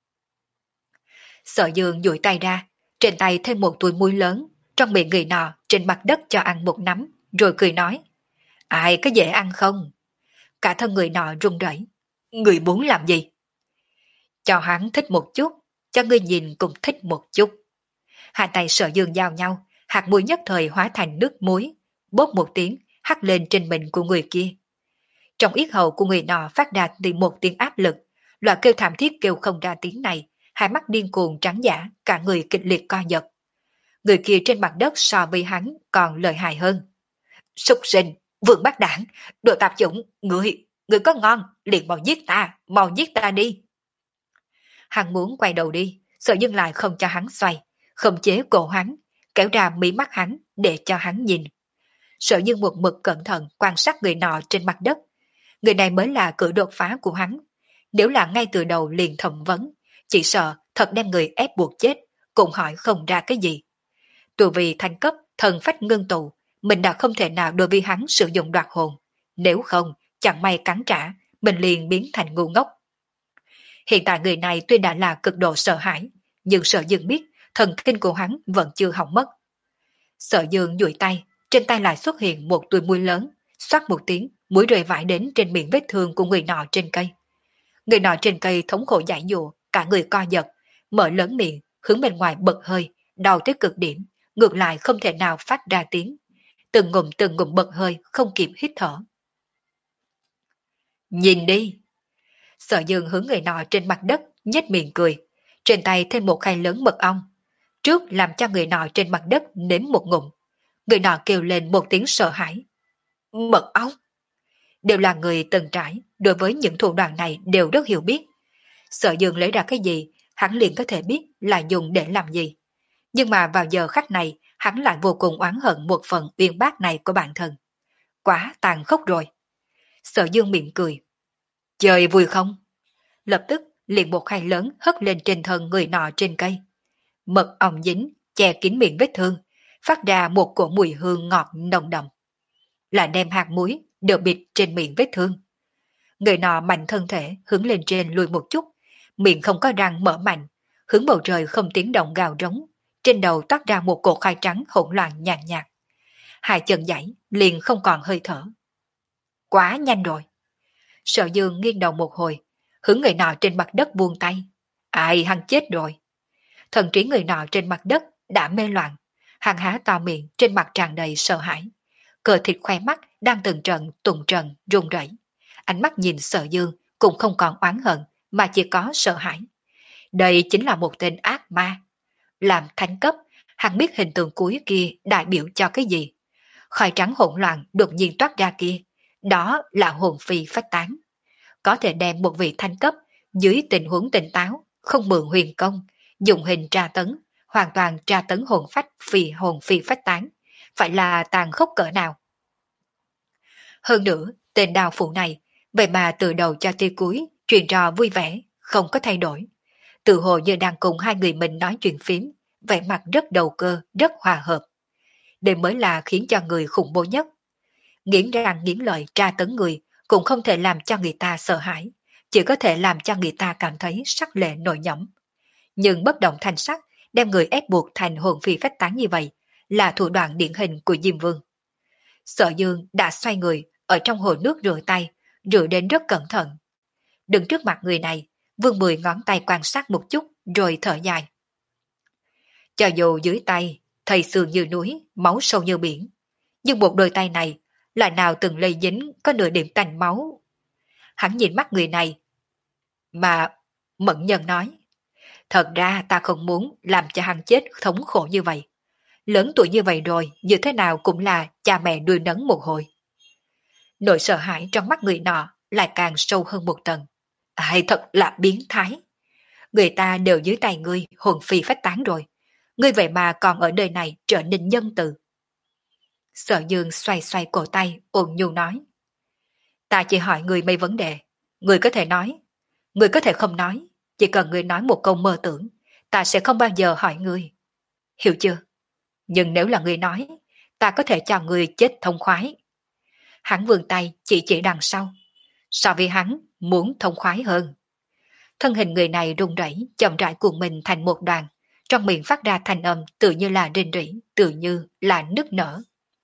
Sở Dương duỗi tay ra, trên tay thêm một túi muối lớn, trong miệng người nọ trên mặt đất cho ăn một nắm, rồi cười nói. Ai có dễ ăn không? Cả thân người nọ run rẩy. Người muốn làm gì? Cho hắn thích một chút, cho ngươi nhìn cũng thích một chút. Hai tay Sở Dương giao nhau, hạt muối nhất thời hóa thành nước muối, bốp một tiếng, hắt lên trên mình của người kia. Trong yết hầu của người nọ phát ra từ một tiếng áp lực, loại kêu thảm thiết kêu không ra tiếng này, hai mắt điên cuồng trắng giả, cả người kịch liệt co giật. Người kia trên mặt đất so với hắn còn lợi hại hơn. Súc sinh, vương bát đảng, đồ tạp chủng, người, người có ngon, liền mau giết ta, mau giết ta đi. Hắn muốn quay đầu đi, Sở Dương lại không cho hắn xoay, khống chế cổ hắn, kéo ra mí mắt hắn để cho hắn nhìn. Sở Dương một mực cẩn thận quan sát người nọ trên mặt đất. Người này mới là cử đột phá của hắn. Nếu là ngay từ đầu liền thẩm vấn, chỉ sợ thật đem người ép buộc chết, cũng hỏi không ra cái gì. Từ vì thành cấp, thần phách ngưng tụ, mình đã không thể nào đối với hắn sử dụng đoạt hồn. Nếu không, chẳng may cắn trả, mình liền biến thành ngu ngốc. Hiện tại người này tuy đã là cực độ sợ hãi, nhưng Sở Dương biết thần kinh của hắn vẫn chưa hỏng mất. Sở Dương duỗi tay, trên tay lại xuất hiện một túi muối lớn, xoát một tiếng, muối rơi vãi đến trên miệng vết thương của người nọ trên cây. Người nọ trên cây thống khổ giải dụa, cả người co giật, mở lớn miệng, hướng bên ngoài bật hơi, đau tới cực điểm, ngược lại không thể nào phát ra tiếng. Từng ngụm từng ngụm bật hơi, không kịp hít thở. Nhìn đi! Sở Dương hướng người nọ trên mặt đất, nhếch miệng cười, trên tay thêm một khay lớn mật ong. Trước làm cho người nọ trên mặt đất nếm một ngụm. Người nọ kêu lên một tiếng sợ hãi. Mật ong! Đều là người từng trải, đối với những thủ đoạn này đều rất hiểu biết. Sở Dương lấy ra cái gì, hắn liền có thể biết là dùng để làm gì. Nhưng mà vào giờ khắc này, hắn lại vô cùng oán hận một phần uyên bác này của bản thân. Quá tàn khốc rồi. Sở Dương mỉm cười. Chơi vui không? Lập tức liền một khay lớn hất lên trên thân người nọ trên cây. Mật ong dính, che kín miệng vết thương, phát ra một cổ mùi hương ngọt nồng đậm. Là đem hạt muối đều bịt trên miệng vết thương. Người nọ mạnh thân thể hướng lên trên lùi một chút, miệng không có răng mở mạnh, hướng bầu trời không tiếng động gào rống, trên đầu toát ra một cột khai trắng hỗn loạn nhàn nhạt. Hai chân giãy liền không còn hơi thở. Quá nhanh rồi. Sở Dương nghiêng đầu một hồi, hướng người nọ trên mặt đất buông tay. Ai hắn chết rồi. Thần trí người nọ trên mặt đất đã mê loạn, hắn há to miệng trên mặt tràn đầy sợ hãi. Cờ thịt khoe mắt đang từng trận tùng trần run rẩy. Ánh mắt nhìn Sở Dương cũng không còn oán hận mà chỉ có sợ hãi. Đây chính là một tên ác ma. Làm thánh cấp, hắn biết hình tượng cuối kia đại biểu cho cái gì. Khói trắng hỗn loạn đột nhiên toát ra kia, đó là hồn phi phách tán. Có thể đem một vị thánh cấp dưới tình huống tỉnh táo, không mượn huyền công, dùng hình tra tấn, hoàn toàn tra tấn hồn phách vì hồn phi phách tán, phải là tàn khốc cỡ nào. Hơn nữa, tên đào phụ này, vậy mà từ đầu cho tới cuối, chuyện trò vui vẻ, không có thay đổi. Tự hồ như đang cùng hai người mình nói chuyện phím, vẻ mặt rất đầu cơ, rất hòa hợp. Đây mới là khiến cho người khủng bố nhất. Nghiến răng nghiến lợi tra tấn người, cũng không thể làm cho người ta sợ hãi, chỉ có thể làm cho người ta cảm thấy sắc lệ nổi nhõm. Nhưng bất động thanh sắc, đem người ép buộc thành hồn phi phách tán như vậy, là thủ đoạn điển hình của Diêm Vương. Sở Dương đã xoay người ở trong hồ nước rửa tay, rửa đến rất cẩn thận. Đứng trước mặt người này, Vương Mười ngón tay quan sát một chút rồi thở dài. Cho dù dưới tay, thầy xương như núi, máu sâu như biển, nhưng một đôi tay này lại nào từng lây dính có nửa điểm tanh máu. Hắn nhìn mắt người này, mà Mẫn Nhân nói, thật ra ta không muốn làm cho hắn chết thống khổ như vậy. Lớn tuổi như vậy rồi, như thế nào cũng là cha mẹ nuôi nấng một hồi. Nỗi sợ hãi trong mắt người nọ lại càng sâu hơn một tầng. Hay thật là biến thái. Người ta đều dưới tay ngươi hồn phi phách tán rồi. Ngươi vậy mà còn ở nơi này trở nên nhân từ. Sở Dương xoay xoay cổ tay, ôn nhu nói. Ta chỉ hỏi ngươi mấy vấn đề. Ngươi có thể nói. Ngươi có thể không nói. Chỉ cần ngươi nói một câu mơ tưởng, ta sẽ không bao giờ hỏi ngươi. Hiểu chưa? Nhưng nếu là ngươi nói, ta có thể cho ngươi chết thông khoái. Hắn vươn tay chỉ chỉ đằng sau. So với hắn, muốn thông khoái hơn. Thân hình người này rung rẩy, chậm rãi cuộn mình thành một đoàn, trong miệng phát ra thanh âm tự như là rên rỉ, tự như là nức nở.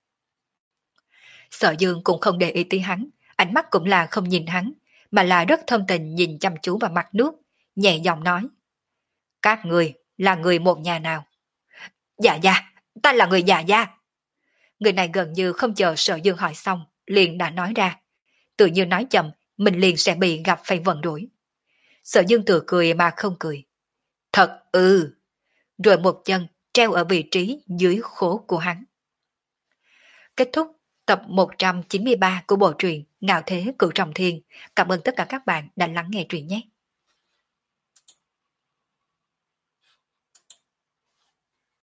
Sở Dương cũng không để ý tới hắn, ánh mắt cũng là không nhìn hắn, mà là rất thâm tình nhìn chăm chú vào mặt nước, nhẹ giọng nói. Các người là người một nhà nào? Dạ dạ, ta là người dạ dạ. Người này gần như không chờ Sở Dương hỏi xong, liền đã nói ra. Tự như nói chậm, mình liền sẽ bị gặp phải vận đuổi. Sở Dương tự cười mà không cười. Thật ư. Rồi một chân treo ở vị trí dưới khố của hắn. Kết thúc tập một trăm chín mươi ba của bộ truyện Ngạo Thế Cửu Trọng Thiên. Cảm ơn tất cả các bạn đã lắng nghe truyện nhé.